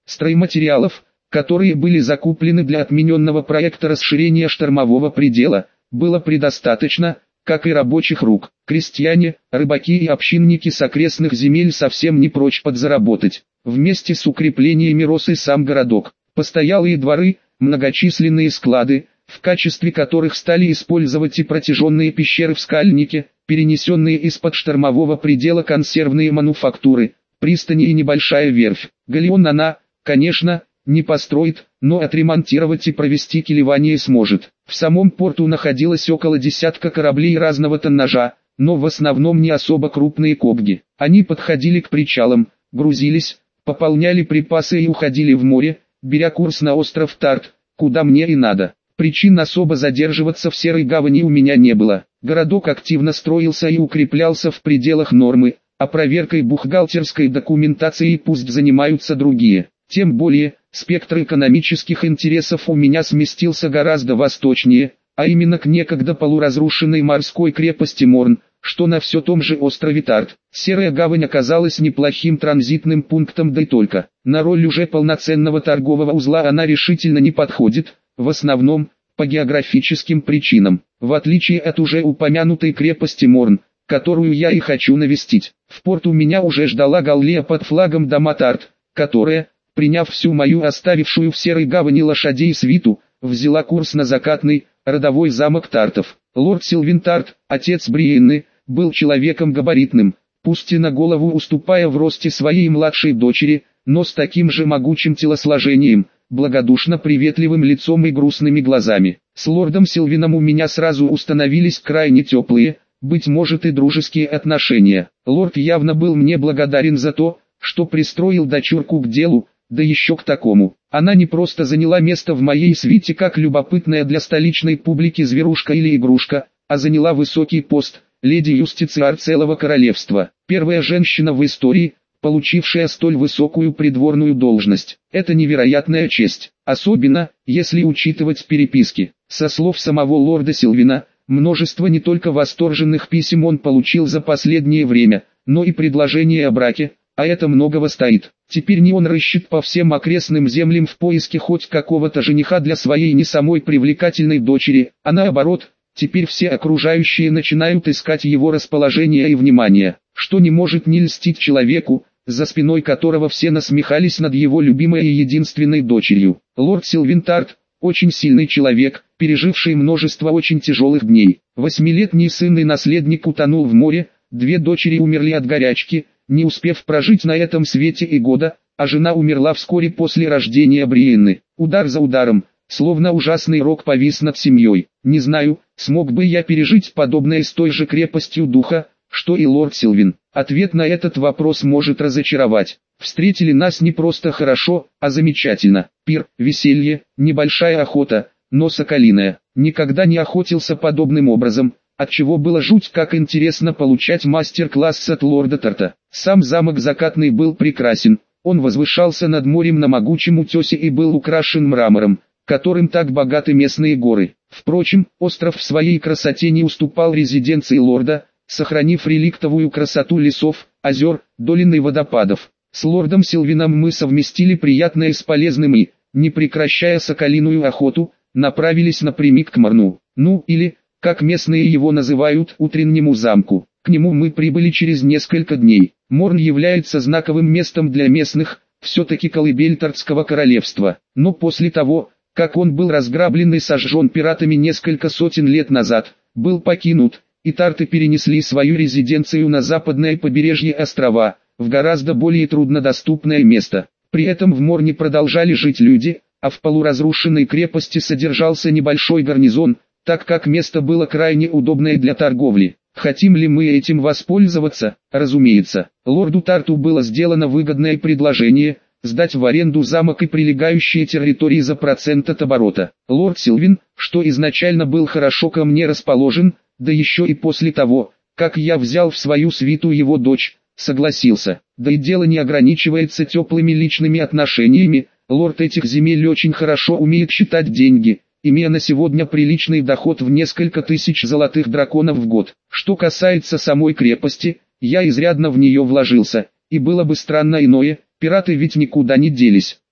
Стройматериалов, которые были закуплены для отмененного проекта расширения штормового предела, было предостаточно, как и рабочих рук. Крестьяне, рыбаки и общинники с окрестных земель совсем не прочь подзаработать. Вместе с укреплениями рос и сам городок. Постоялые дворы, многочисленные склады, в качестве которых стали использовать и протяженные пещеры в скальнике, перенесенные из-под штормового предела консервные мануфактуры, пристани и небольшая верфь. Галеон она, конечно, не построит, но отремонтировать и провести килевание сможет. В самом порту находилось около десятка кораблей разного тоннажа, но в основном не особо крупные кобги. Они подходили к причалам, грузились, пополняли припасы и уходили в море, беря курс на остров Тарт, куда мне и надо. Причин особо задерживаться в Серой Гавани у меня не было. Городок активно строился и укреплялся в пределах нормы, а проверкой бухгалтерской документации пусть занимаются другие. Тем более, спектр экономических интересов у меня сместился гораздо восточнее, а именно к некогда полуразрушенной морской крепости Морн, что на все том же острове Тарт. Серая Гавань оказалась неплохим транзитным пунктом, да и только. На роль уже полноценного торгового узла она решительно не подходит, в основном, по географическим причинам. В отличие от уже упомянутой крепости Морн, которую я и хочу навестить. В порт у меня уже ждала галлея под флагом дома Тарт, которая, приняв всю мою оставившую в Серой Гавани лошадей свиту, взяла курс на закатный, родовой замок Тартов. Лорд Сильвин Тарт, отец Бриенны, был человеком габаритным, пусть и на голову уступая в росте своей младшей дочери, но с таким же могучим телосложением, благодушно приветливым лицом и грустными глазами. С лордом Сильвином у меня сразу установились крайне теплые, быть может и дружеские отношения. Лорд явно был мне благодарен за то, что пристроил дочурку к делу, да еще к такому. Она не просто заняла место в моей свите как любопытная для столичной публики зверушка или игрушка, а заняла высокий пост, леди юстициар целого королевства. Первая женщина в истории, получившая столь высокую придворную должность. Это невероятная честь, особенно, если учитывать переписки. Со слов самого лорда Сильвина, множество не только восторженных писем он получил за последнее время, но и предложения о браке, а это многого стоит. Теперь не он рыщет по всем окрестным землям в поиске хоть какого-то жениха для своей не самой привлекательной дочери, а наоборот, теперь все окружающие начинают искать его расположение и внимание, что не может не льстить человеку, за спиной которого все насмехались над его любимой и единственной дочерью. Лорд Сильвин Тарт, очень сильный человек, переживший множество очень тяжелых дней. Восьмилетний сын и наследник утонул в море, две дочери умерли от горячки, не успев прожить на этом свете и года, а жена умерла вскоре после рождения Бриенны. Удар за ударом, словно ужасный рок повис над семьей. Не знаю, смог бы я пережить подобное с той же крепостью духа, что и лорд Сильвин. Ответ на этот вопрос может разочаровать. Встретили нас не просто хорошо, а замечательно. Пир, веселье, небольшая охота, но соколиная. Никогда не охотился подобным образом, отчего было жуть как интересно получать мастер-класс от лорда Тарта. Сам замок закатный был прекрасен, он возвышался над морем на могучем утесе и был украшен мрамором, которым так богаты местные горы. Впрочем, остров в своей красоте не уступал резиденции лорда, сохранив реликтовую красоту лесов, озер, долин и водопадов. С лордом Сильвином мы совместили приятное с полезным и, не прекращая соколиную охоту, направились напрямик к Морну, ну или, как местные его называют, утреннему замку. К нему мы прибыли через несколько дней. Морн является знаковым местом для местных, все-таки колыбель Тартского королевства. Но после того, как он был разграблен и сожжен пиратами несколько сотен лет назад, был покинут, и тарты перенесли свою резиденцию на западное побережье острова, в гораздо более труднодоступное место. При этом в Морне продолжали жить люди, а в полуразрушенной крепости содержался небольшой гарнизон, так как место было крайне удобное для торговли. Хотим ли мы этим воспользоваться? Разумеется. Лорду Тарту было сделано выгодное предложение – сдать в аренду замок и прилегающие территории за процент от оборота. Лорд Сильвин, что изначально был хорошо ко мне расположен, да еще и после того, как я взял в свою свиту его дочь, согласился. Да и дело не ограничивается теплыми личными отношениями, лорд этих земель очень хорошо умеет считать деньги, имея на сегодня приличный доход в несколько тысяч золотых драконов в год. Что касается самой крепости, я изрядно в нее вложился, и было бы странно иное, пираты ведь никуда не делись.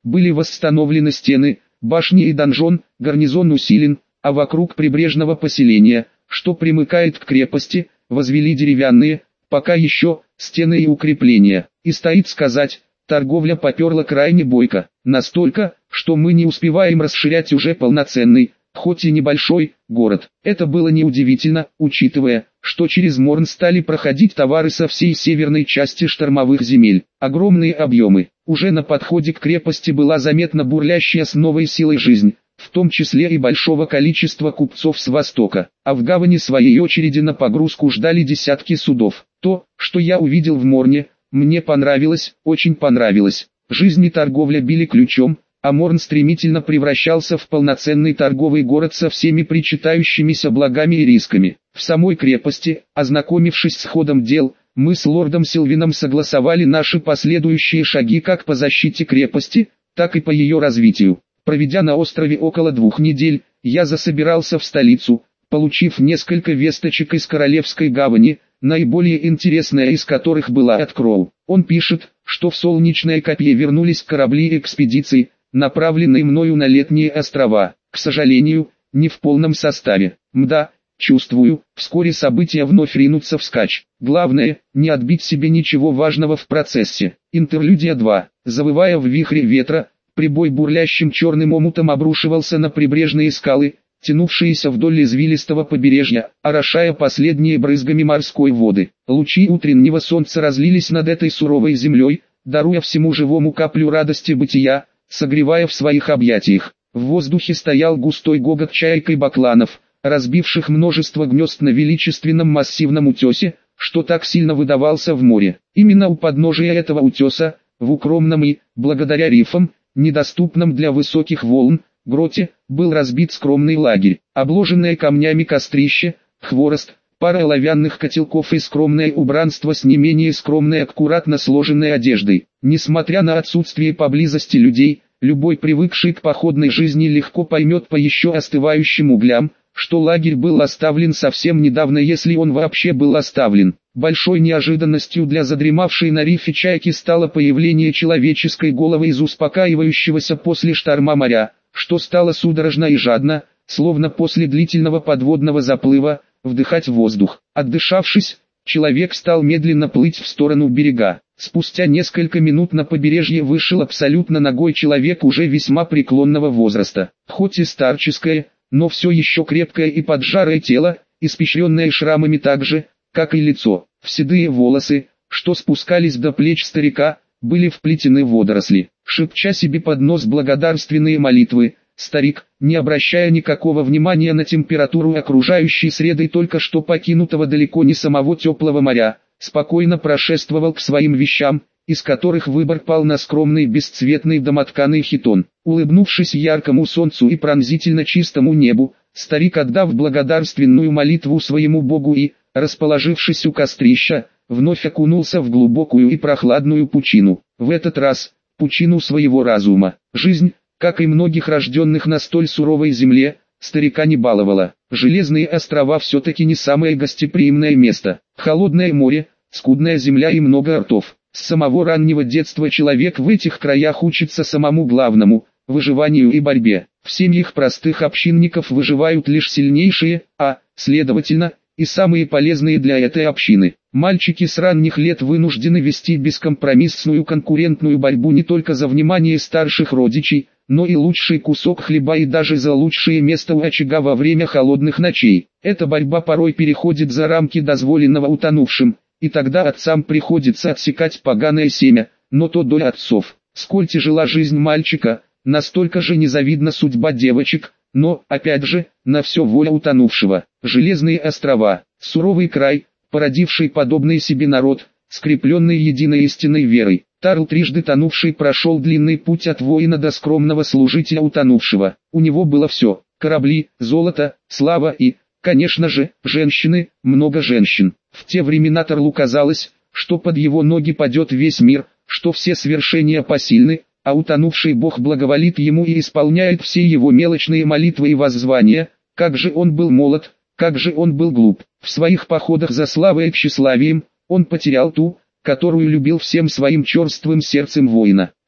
были восстановлены стены, башни и донжон, гарнизон усилен, а вокруг прибрежного поселения, что примыкает к крепости, возвели деревянные, пока еще, стены и укрепления. И стоит сказать, торговля поперла крайне бойко, настолько, что мы не успеваем расширять уже полноценный, хоть и небольшой, город. Это было неудивительно, учитывая, что через Морн стали проходить товары со всей северной части штормовых земель. Огромные объемы. Уже на подходе к крепости была заметна бурлящая с новой силой жизнь, в том числе и большого количества купцов с востока. А в гавани своей очереди на погрузку ждали десятки судов. То, что я увидел в Морне, мне понравилось, очень понравилось. Жизнь и торговля били ключом, а Морн стремительно превращался в полноценный торговый город со всеми причитающимися благами и рисками. В самой крепости, ознакомившись с ходом дел, мы с лордом Сильвином согласовали наши последующие шаги как по защите крепости, так и по ее развитию. Проведя на острове около двух недель, я засобирался в столицу, получив несколько весточек из Королевской гавани, наиболее интересная из которых была от Кроу. Он пишет, что в Солнечное копье вернулись корабли экспедиций, направленные мною на летние острова, к сожалению, не в полном составе. Мда, чувствую, вскоре события вновь ринутся вскачь. Главное, не отбить себе ничего важного в процессе. Интерлюдия два. Завывая в вихре ветра, прибой бурлящим черным омутом обрушивался на прибрежные скалы, тянувшиеся вдоль извилистого побережья, орошая последние брызгами морской воды. Лучи утреннего солнца разлились над этой суровой землей, даруя всему живому каплю радости бытия, согревая в своих объятиях. В воздухе стоял густой гогот чаек и бакланов, разбивших множество гнезд на величественном массивном утесе, что так сильно выдавался в море. Именно у подножия этого утеса, в укромном и, благодаря рифам, недоступном для высоких волн, гроте, был разбит скромный лагерь. Обложенное камнями кострище, хворост, пара оловянных котелков и скромное убранство с не менее скромной аккуратно сложенной одеждой. Несмотря на отсутствие поблизости людей, любой привыкший к походной жизни легко поймет по еще остывающим углям, что лагерь был оставлен совсем недавно, если он вообще был оставлен. Большой неожиданностью для задремавшей на рифе чайки стало появление человеческой головы из успокаивающегося после шторма моря, что стало судорожно и жадно, словно после длительного подводного заплыва, вдыхать воздух. Отдышавшись, человек стал медленно плыть в сторону берега. Спустя несколько минут на побережье вышел абсолютно нагой человек уже весьма преклонного возраста. Хоть и старческое, но все еще крепкое и поджарое тело, испещренное шрамами так же, как и лицо. В седые волосы, что спускались до плеч старика, были вплетены водоросли. Шепча себе под нос благодарственные молитвы, старик, не обращая никакого внимания на температуру окружающей среды только что покинутого далеко не самого теплого моря, спокойно прошествовал к своим вещам, из которых выбор пал на скромный бесцветный домотканый хитон. Улыбнувшись яркому солнцу и пронзительно чистому небу, старик, отдав благодарственную молитву своему Богу и, расположившись у кострища, вновь окунулся в глубокую и прохладную пучину. В этот раз, пучину своего разума. Жизнь, как и многих рожденных на столь суровой земле, старика не баловала. Железные острова все-таки не самое гостеприимное место. Холодное море, скудная земля и много ртов. С самого раннего детства человек в этих краях учится самому главному – выживанию и борьбе. В семьях простых общинников выживают лишь сильнейшие, а, следовательно, и самые полезные для этой общины. Мальчики с ранних лет вынуждены вести бескомпромиссную конкурентную борьбу не только за внимание старших родичей, но и лучший кусок хлеба и даже за лучшее место у очага во время холодных ночей. Эта борьба порой переходит за рамки дозволенного утонувшим, и тогда отцам приходится отсекать поганое семя, но то доля отцов. Сколь тяжела жизнь мальчика, настолько же незавидна судьба девочек, но, опять же, на все воля утонувшего. Железные острова, суровый край, породивший подобный себе народ, скрепленный единой истинной верой. Тарл, трижды тонувший, прошел длинный путь от воина до скромного служителя утонувшего. У него было все: корабли, золото, слава и, конечно же, женщины, много женщин. В те времена Тарлу казалось, что под его ноги падет весь мир, что все свершения посильны, а утонувший бог благоволит ему и исполняет все его мелочные молитвы и воззвания. Как же он был молод, как же он был глуп. В своих походах за славой и тщеславием, он потерял ту, которую любил всем своим черствым сердцем воина, ту,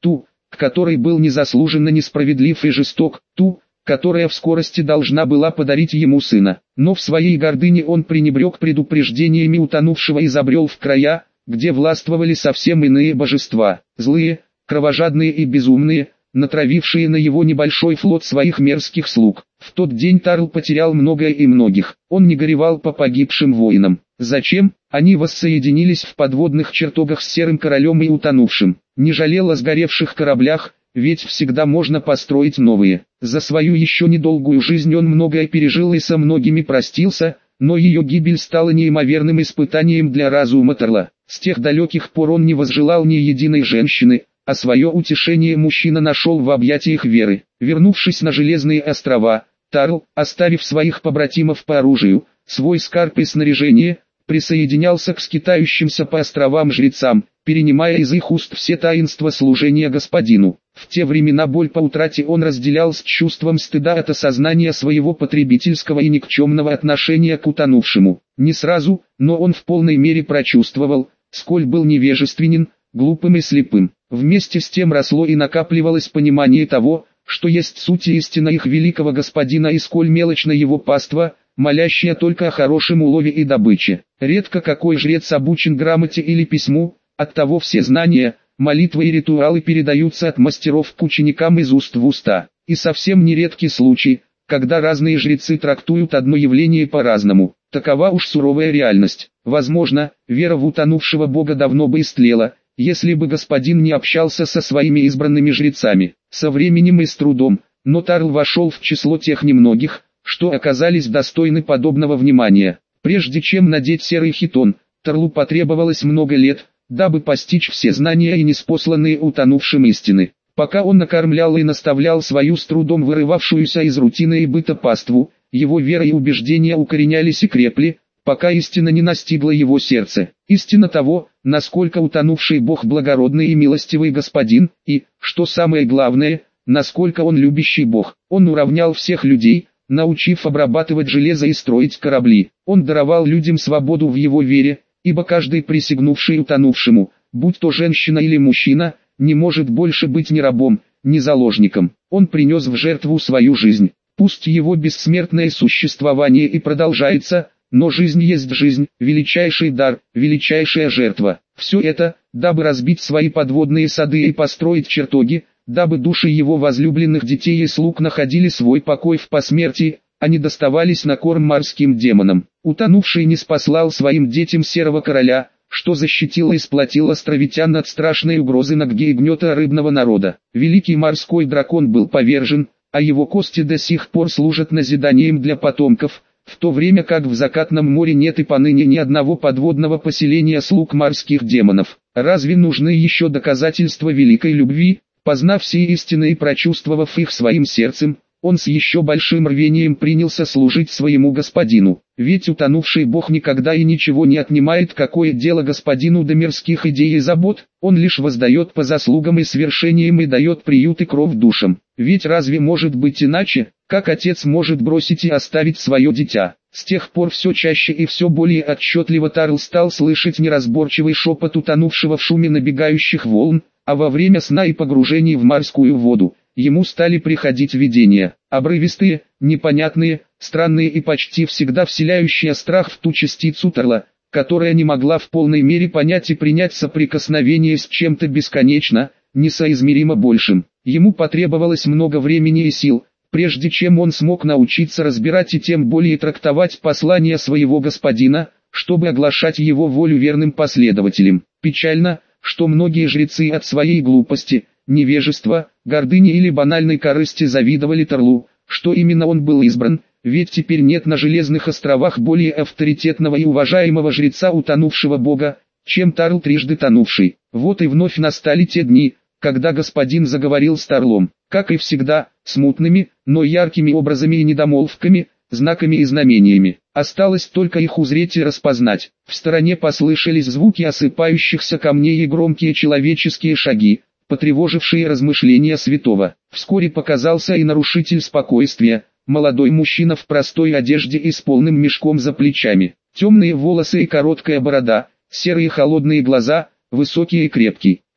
к которой был незаслуженно несправедлив и жесток, ту, которая в скорости должна была подарить ему сына. Но в своей гордыне он пренебрег предупреждениями утонувшего и забрел в края, где властвовали совсем иные божества, злые, кровожадные и безумные, натравившие на его небольшой флот своих мерзких слуг. В тот день Тарл потерял многое и многих. Он не горевал по погибшим воинам. Зачем? Они воссоединились в подводных чертогах с Серым Королем и утонувшим. Не жалел о сгоревших кораблях, ведь всегда можно построить новые. За свою еще недолгую жизнь он многое пережил и со многими простился, но ее гибель стала неимоверным испытанием для разума Тарла. С тех далеких пор он не возжелал ни единой женщины, а свое утешение мужчина нашел в объятиях Веры. Вернувшись на Железные острова, Тарл, оставив своих побратимов по оружию, свой скарб и снаряжение, присоединялся к скитающимся по островам жрецам, перенимая из их уст все таинства служения господину. В те времена боль по утрате он разделял с чувством стыда от осознания своего потребительского и никчемного отношения к утонувшему. Не сразу, но он в полной мере прочувствовал, сколь был невежественен, глупым и слепым. Вместе с тем росло и накапливалось понимание того, что есть суть и истина их великого господина и сколь мелочна его паства, молящая только о хорошем улове и добыче. Редко какой жрец обучен грамоте или письму, оттого все знания, молитвы и ритуалы передаются от мастеров к ученикам из уст в уста. И совсем нередки случаи, когда разные жрецы трактуют одно явление по-разному. Такова уж суровая реальность. Возможно, вера в утонувшего бога давно бы истлела, если бы господин не общался со своими избранными жрецами. Со временем и с трудом, но Тарл вошел в число тех немногих, что оказались достойны подобного внимания. Прежде чем надеть серый хитон, Тарлу потребовалось много лет, дабы постичь все знания и неспосланные утонувшим истины. Пока он накормлял и наставлял свою с трудом вырывавшуюся из рутины и быта паству, его вера и убеждения укоренялись и крепли, пока истина не настигла его сердце. Истина того, насколько утонувший Бог благородный и милостивый господин, и, что самое главное, насколько он любящий Бог. Он уравнял всех людей, научив обрабатывать железо и строить корабли. Он даровал людям свободу в его вере, ибо каждый присягнувший утонувшему, будь то женщина или мужчина, не может больше быть ни рабом, ни заложником. Он принес в жертву свою жизнь. Пусть его бессмертное существование и продолжается, но жизнь есть жизнь, величайший дар, величайшая жертва. Все это, дабы разбить свои подводные сады и построить чертоги, дабы души его возлюбленных детей и слуг находили свой покой в посмертии, а не доставались на корм морским демонам. Утонувший не спаслал своим детям Серого Короля, что защитило и сплотило островитян от страшной угрозы нагги и гнета рыбного народа. Великий морской дракон был повержен, а его кости до сих пор служат назиданием для потомков, в то время как в закатном море нет и поныне ни одного подводного поселения слуг морских демонов. Разве нужны еще доказательства великой любви? Познав все истины и прочувствовав их своим сердцем, он с еще большим рвением принялся служить своему господину. Ведь утонувший Бог никогда и ничего не отнимает, какое дело господину до мирских идей и забот, он лишь воздает по заслугам и свершениям и дает приют и кров душам. Ведь разве может быть иначе, как отец может бросить и оставить свое дитя? С тех пор все чаще и все более отчетливо Тарл стал слышать неразборчивый шепот утонувшего в шуме набегающих волн, а во время сна и погружений в морскую воду, ему стали приходить видения, обрывистые, непонятные, странные и почти всегда вселяющие страх в ту частицу Тарла, которая не могла в полной мере понять и принять соприкосновение с чем-то бесконечно, несоизмеримо большим. Ему потребовалось много времени и сил, прежде чем он смог научиться разбирать и тем более трактовать послания своего господина, чтобы оглашать его волю верным последователям. Печально, что многие жрецы от своей глупости, невежества, гордыни или банальной корысти завидовали Тарлу, что именно он был избран, ведь теперь нет на Железных островах более авторитетного и уважаемого жреца утонувшего бога, чем Тарл трижды тонувший. Вот и вновь настали те дни, когда господин заговорил с Тарлом, как и всегда, смутными, но яркими образами и недомолвками, знаками и знамениями. Осталось только их узреть и распознать. В стороне послышались звуки осыпающихся камней и громкие человеческие шаги, потревожившие размышления святого. Вскоре показался и нарушитель спокойствия, молодой мужчина в простой одежде и с полным мешком за плечами. Темные волосы и короткая борода, серые холодные глаза, высокий и крепкий.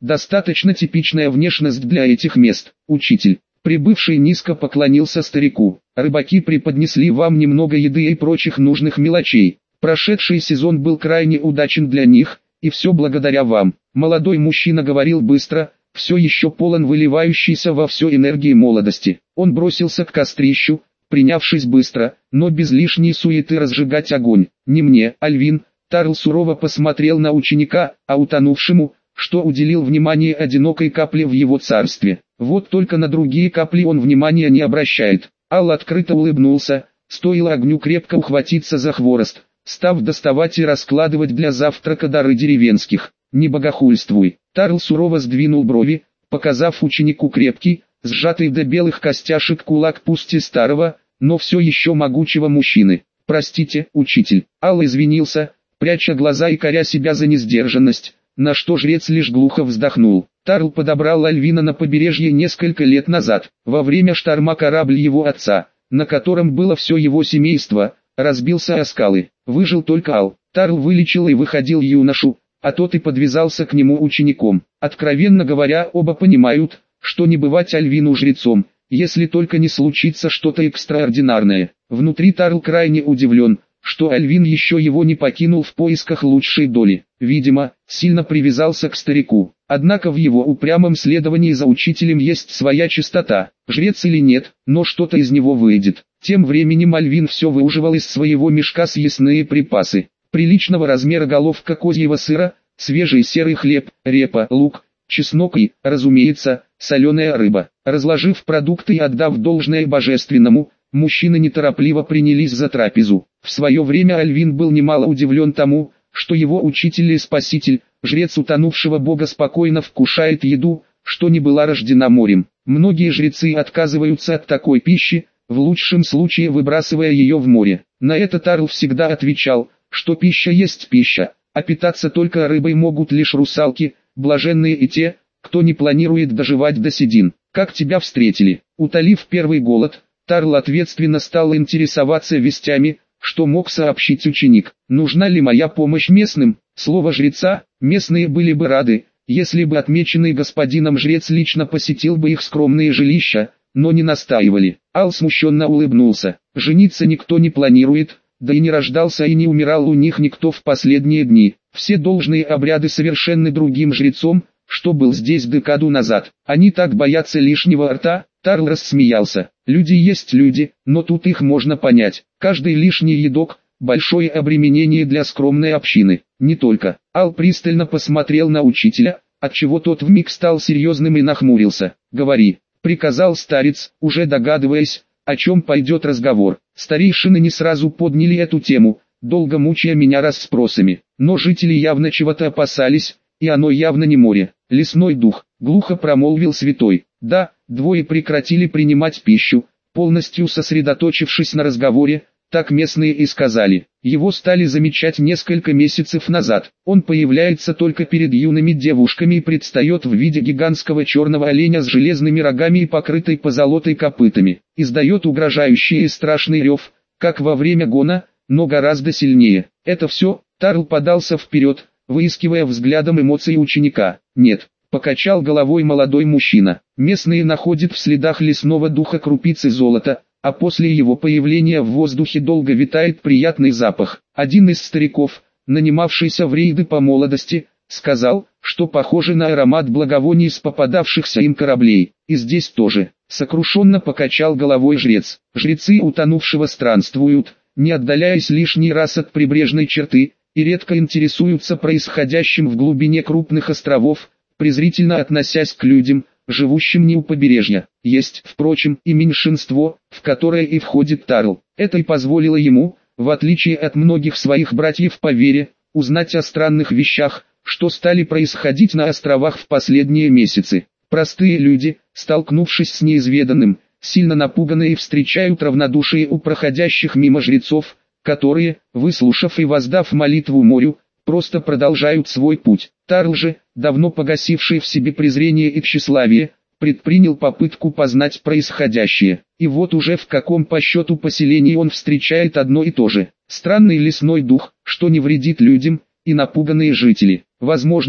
Достаточно типичная внешность для этих мест. Учитель, прибывший, низко поклонился старику. Рыбаки преподнесли вам немного еды и прочих нужных мелочей. Прошедший сезон был крайне удачен для них, и все благодаря вам. Молодой мужчина говорил быстро, все еще полон выливающейся во все энергии молодости. Он бросился к кострищу, принявшись быстро, но без лишней суеты разжигать огонь. Не мне, Альвин. Тарл сурово посмотрел на ученика, а утонувшему, что уделил внимание одинокой капле в его царстве. Вот только на другие капли он внимания не обращает. Ал открыто улыбнулся, стоило огню крепко ухватиться за хворост, став доставать и раскладывать для завтрака дары деревенских. «Не богохульствуй!» Тарл сурово сдвинул брови, показав ученику крепкий, сжатый до белых костяшек кулак пусть и старого, но все еще могучего мужчины. «Простите, учитель!» Ал извинился, пряча глаза и коря себя за несдержанность, на что жрец лишь глухо вздохнул. Тарл подобрал Альвина на побережье несколько лет назад, во время шторма корабль его отца, на котором было все его семейство, разбился о скалы. Выжил только Ал. Тарл вылечил и выходил юношу, а тот и подвязался к нему учеником. Откровенно говоря, оба понимают, что не бывать Альвину жрецом, если только не случится что-то экстраординарное. Внутри Тарл крайне удивлен, что Альвин еще его не покинул в поисках лучшей доли. Видимо, сильно привязался к старику. Однако в его упрямом следовании за учителем есть своя чистота. Жрец или нет, но что-то из него выйдет. Тем временем Альвин все выуживал из своего мешка съестные припасы. Приличного размера головка козьего сыра, свежий серый хлеб, репа, лук, чеснок и, разумеется, соленая рыба. Разложив продукты и отдав должное божественному, мужчины неторопливо принялись за трапезу. В свое время Альвин был немало удивлен тому, что его учитель и спаситель, жрец утонувшего бога, спокойно вкушает еду, что не была рождена морем. Многие жрецы отказываются от такой пищи, в лучшем случае выбрасывая ее в море. На это Тарл всегда отвечал, что пища есть пища, а питаться только рыбой могут лишь русалки, блаженные и те, кто не планирует доживать до седин. «Как тебя встретили?» Утолив первый голод, Тарл ответственно стал интересоваться вестями, что мог сообщить ученик. Нужна ли моя помощь местным? Слово жреца, местные были бы рады, если бы отмеченный господином жрец лично посетил бы их скромные жилища, но не настаивали. Ал смущенно улыбнулся. Жениться никто не планирует, да и не рождался и не умирал у них никто в последние дни. Все должные обряды совершенны другим жрецом, что был здесь декаду назад. Они так боятся лишнего рта. Тарл рассмеялся. Люди есть люди, но тут их можно понять. Каждый лишний едок – большое обременение для скромной общины. Не только. Ал пристально посмотрел на учителя, отчего тот вмиг стал серьезным и нахмурился. «Говори», – приказал старец, уже догадываясь, о чем пойдет разговор. Старейшины не сразу подняли эту тему, долго мучая меня расспросами. Но жители явно чего-то опасались, и оно явно не море. «Лесной дух», – глухо промолвил святой. Да, двое прекратили принимать пищу, полностью сосредоточившись на разговоре, так местные и сказали. Его стали замечать несколько месяцев назад. Он появляется только перед юными девушками и предстает в виде гигантского черного оленя с железными рогами и покрытой позолотой копытами. Издает угрожающий и страшный рев, как во время гона, но гораздо сильнее. Это все. Тарл подался вперед, выискивая взглядом эмоции ученика. Нет. Покачал головой молодой мужчина. Местные находят в следах лесного духа крупицы золота, а после его появления в воздухе долго витает приятный запах. Один из стариков, нанимавшийся в рейды по молодости, сказал, что похоже на аромат благовоний с попадавшихся им кораблей. И здесь тоже. Сокрушенно покачал головой жрец. Жрецы утонувшего странствуют, не отдаляясь лишний раз от прибрежной черты, и редко интересуются происходящим в глубине крупных островов, презрительно относясь к людям, живущим не у побережья. Есть, впрочем, и меньшинство, в которое и входит Тарл. Это и позволило ему, в отличие от многих своих братьев по вере, узнать о странных вещах, что стали происходить на островах в последние месяцы. Простые люди, столкнувшись с неизведанным, сильно напуганные, встречают равнодушие у проходящих мимо жрецов, которые, выслушав и воздав молитву морю, просто продолжают свой путь. Тарл же, давно погасивший в себе презрение и тщеславие, предпринял попытку познать происходящее. И вот уже в каком по счету поселении он встречает одно и то же. Странный лесной дух, что не вредит людям, и напуганные жители. Возможно,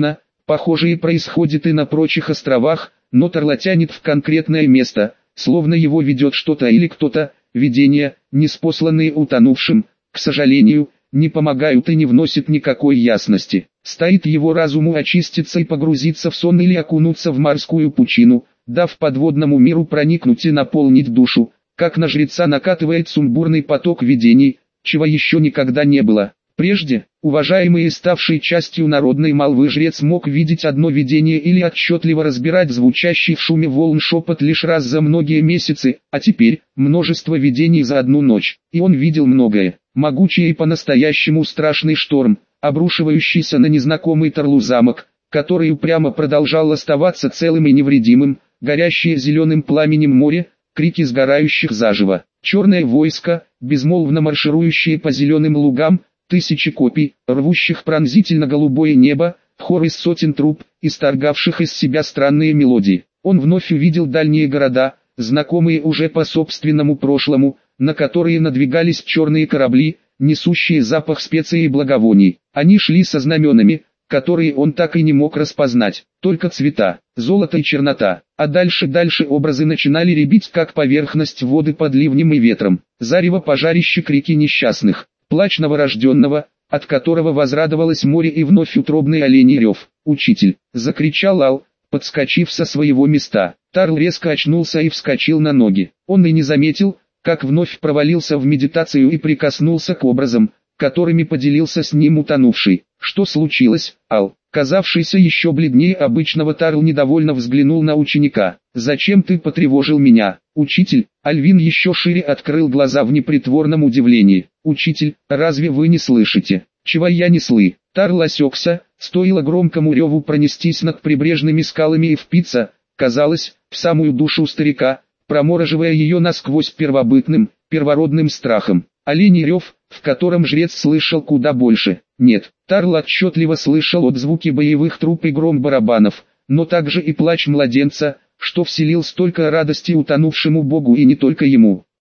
Похожее происходит и на прочих островах, но Тарла тянет в конкретное место, словно его ведет что-то или кто-то. Видения, ниспосланные утонувшим, к сожалению, не помогают и не вносят никакой ясности. Стоит его разуму очиститься и погрузиться в сон или окунуться в морскую пучину, дав подводному миру проникнуть и наполнить душу, как на жреца накатывает сумбурный поток видений, чего еще никогда не было. Прежде, уважаемый и ставший частью народной молвы жрец мог видеть одно видение или отчетливо разбирать звучащий в шуме волн шепот лишь раз за многие месяцы, а теперь, множество видений за одну ночь, и он видел многое. Могучий и по-настоящему страшный шторм, обрушивающийся на незнакомый Тарлу замок, который упрямо продолжал оставаться целым и невредимым, горящее зеленым пламенем море, крики сгорающих заживо, черное войско, безмолвно марширующее по зеленым лугам, тысячи копий, рвущих пронзительно-голубое небо, хор из сотен труб, исторгавших из себя странные мелодии. Он вновь увидел дальние города, знакомые уже по собственному прошлому, на которые надвигались черные корабли, несущие запах специй и благовоний. Они шли со знаменами, которые он так и не мог распознать, только цвета, золото и чернота. А дальше-дальше образы начинали рябить, как поверхность воды под ливнем и ветром. Зарево пожарище, крики несчастных, плач новорожденного, от которого возрадовалось море, и вновь утробный оленей рев. «Учитель!» — закричал Ал, подскочив со своего места. Тарл резко очнулся и вскочил на ноги. Он и не заметил, как вновь провалился в медитацию и прикоснулся к образам, которыми поделился с ним утонувший. «Что случилось, Ал?» Казавшийся еще бледнее обычного, Тарл недовольно взглянул на ученика. «Зачем ты потревожил меня, учитель?» Альвин еще шире открыл глаза в непритворном удивлении. «Учитель, разве вы не слышите, чего я неслы?» Тарл осекся, стоило громкому реву пронестись над прибрежными скалами и впиться, казалось, в самую душу старика, промораживая ее насквозь первобытным, первородным страхом. Оленей рев, в котором жрец слышал куда больше. Нет, Тарл отчетливо слышал отзвуки боевых труб и гром барабанов, но также и плач младенца, что вселил столько радости утонувшему богу и не только ему.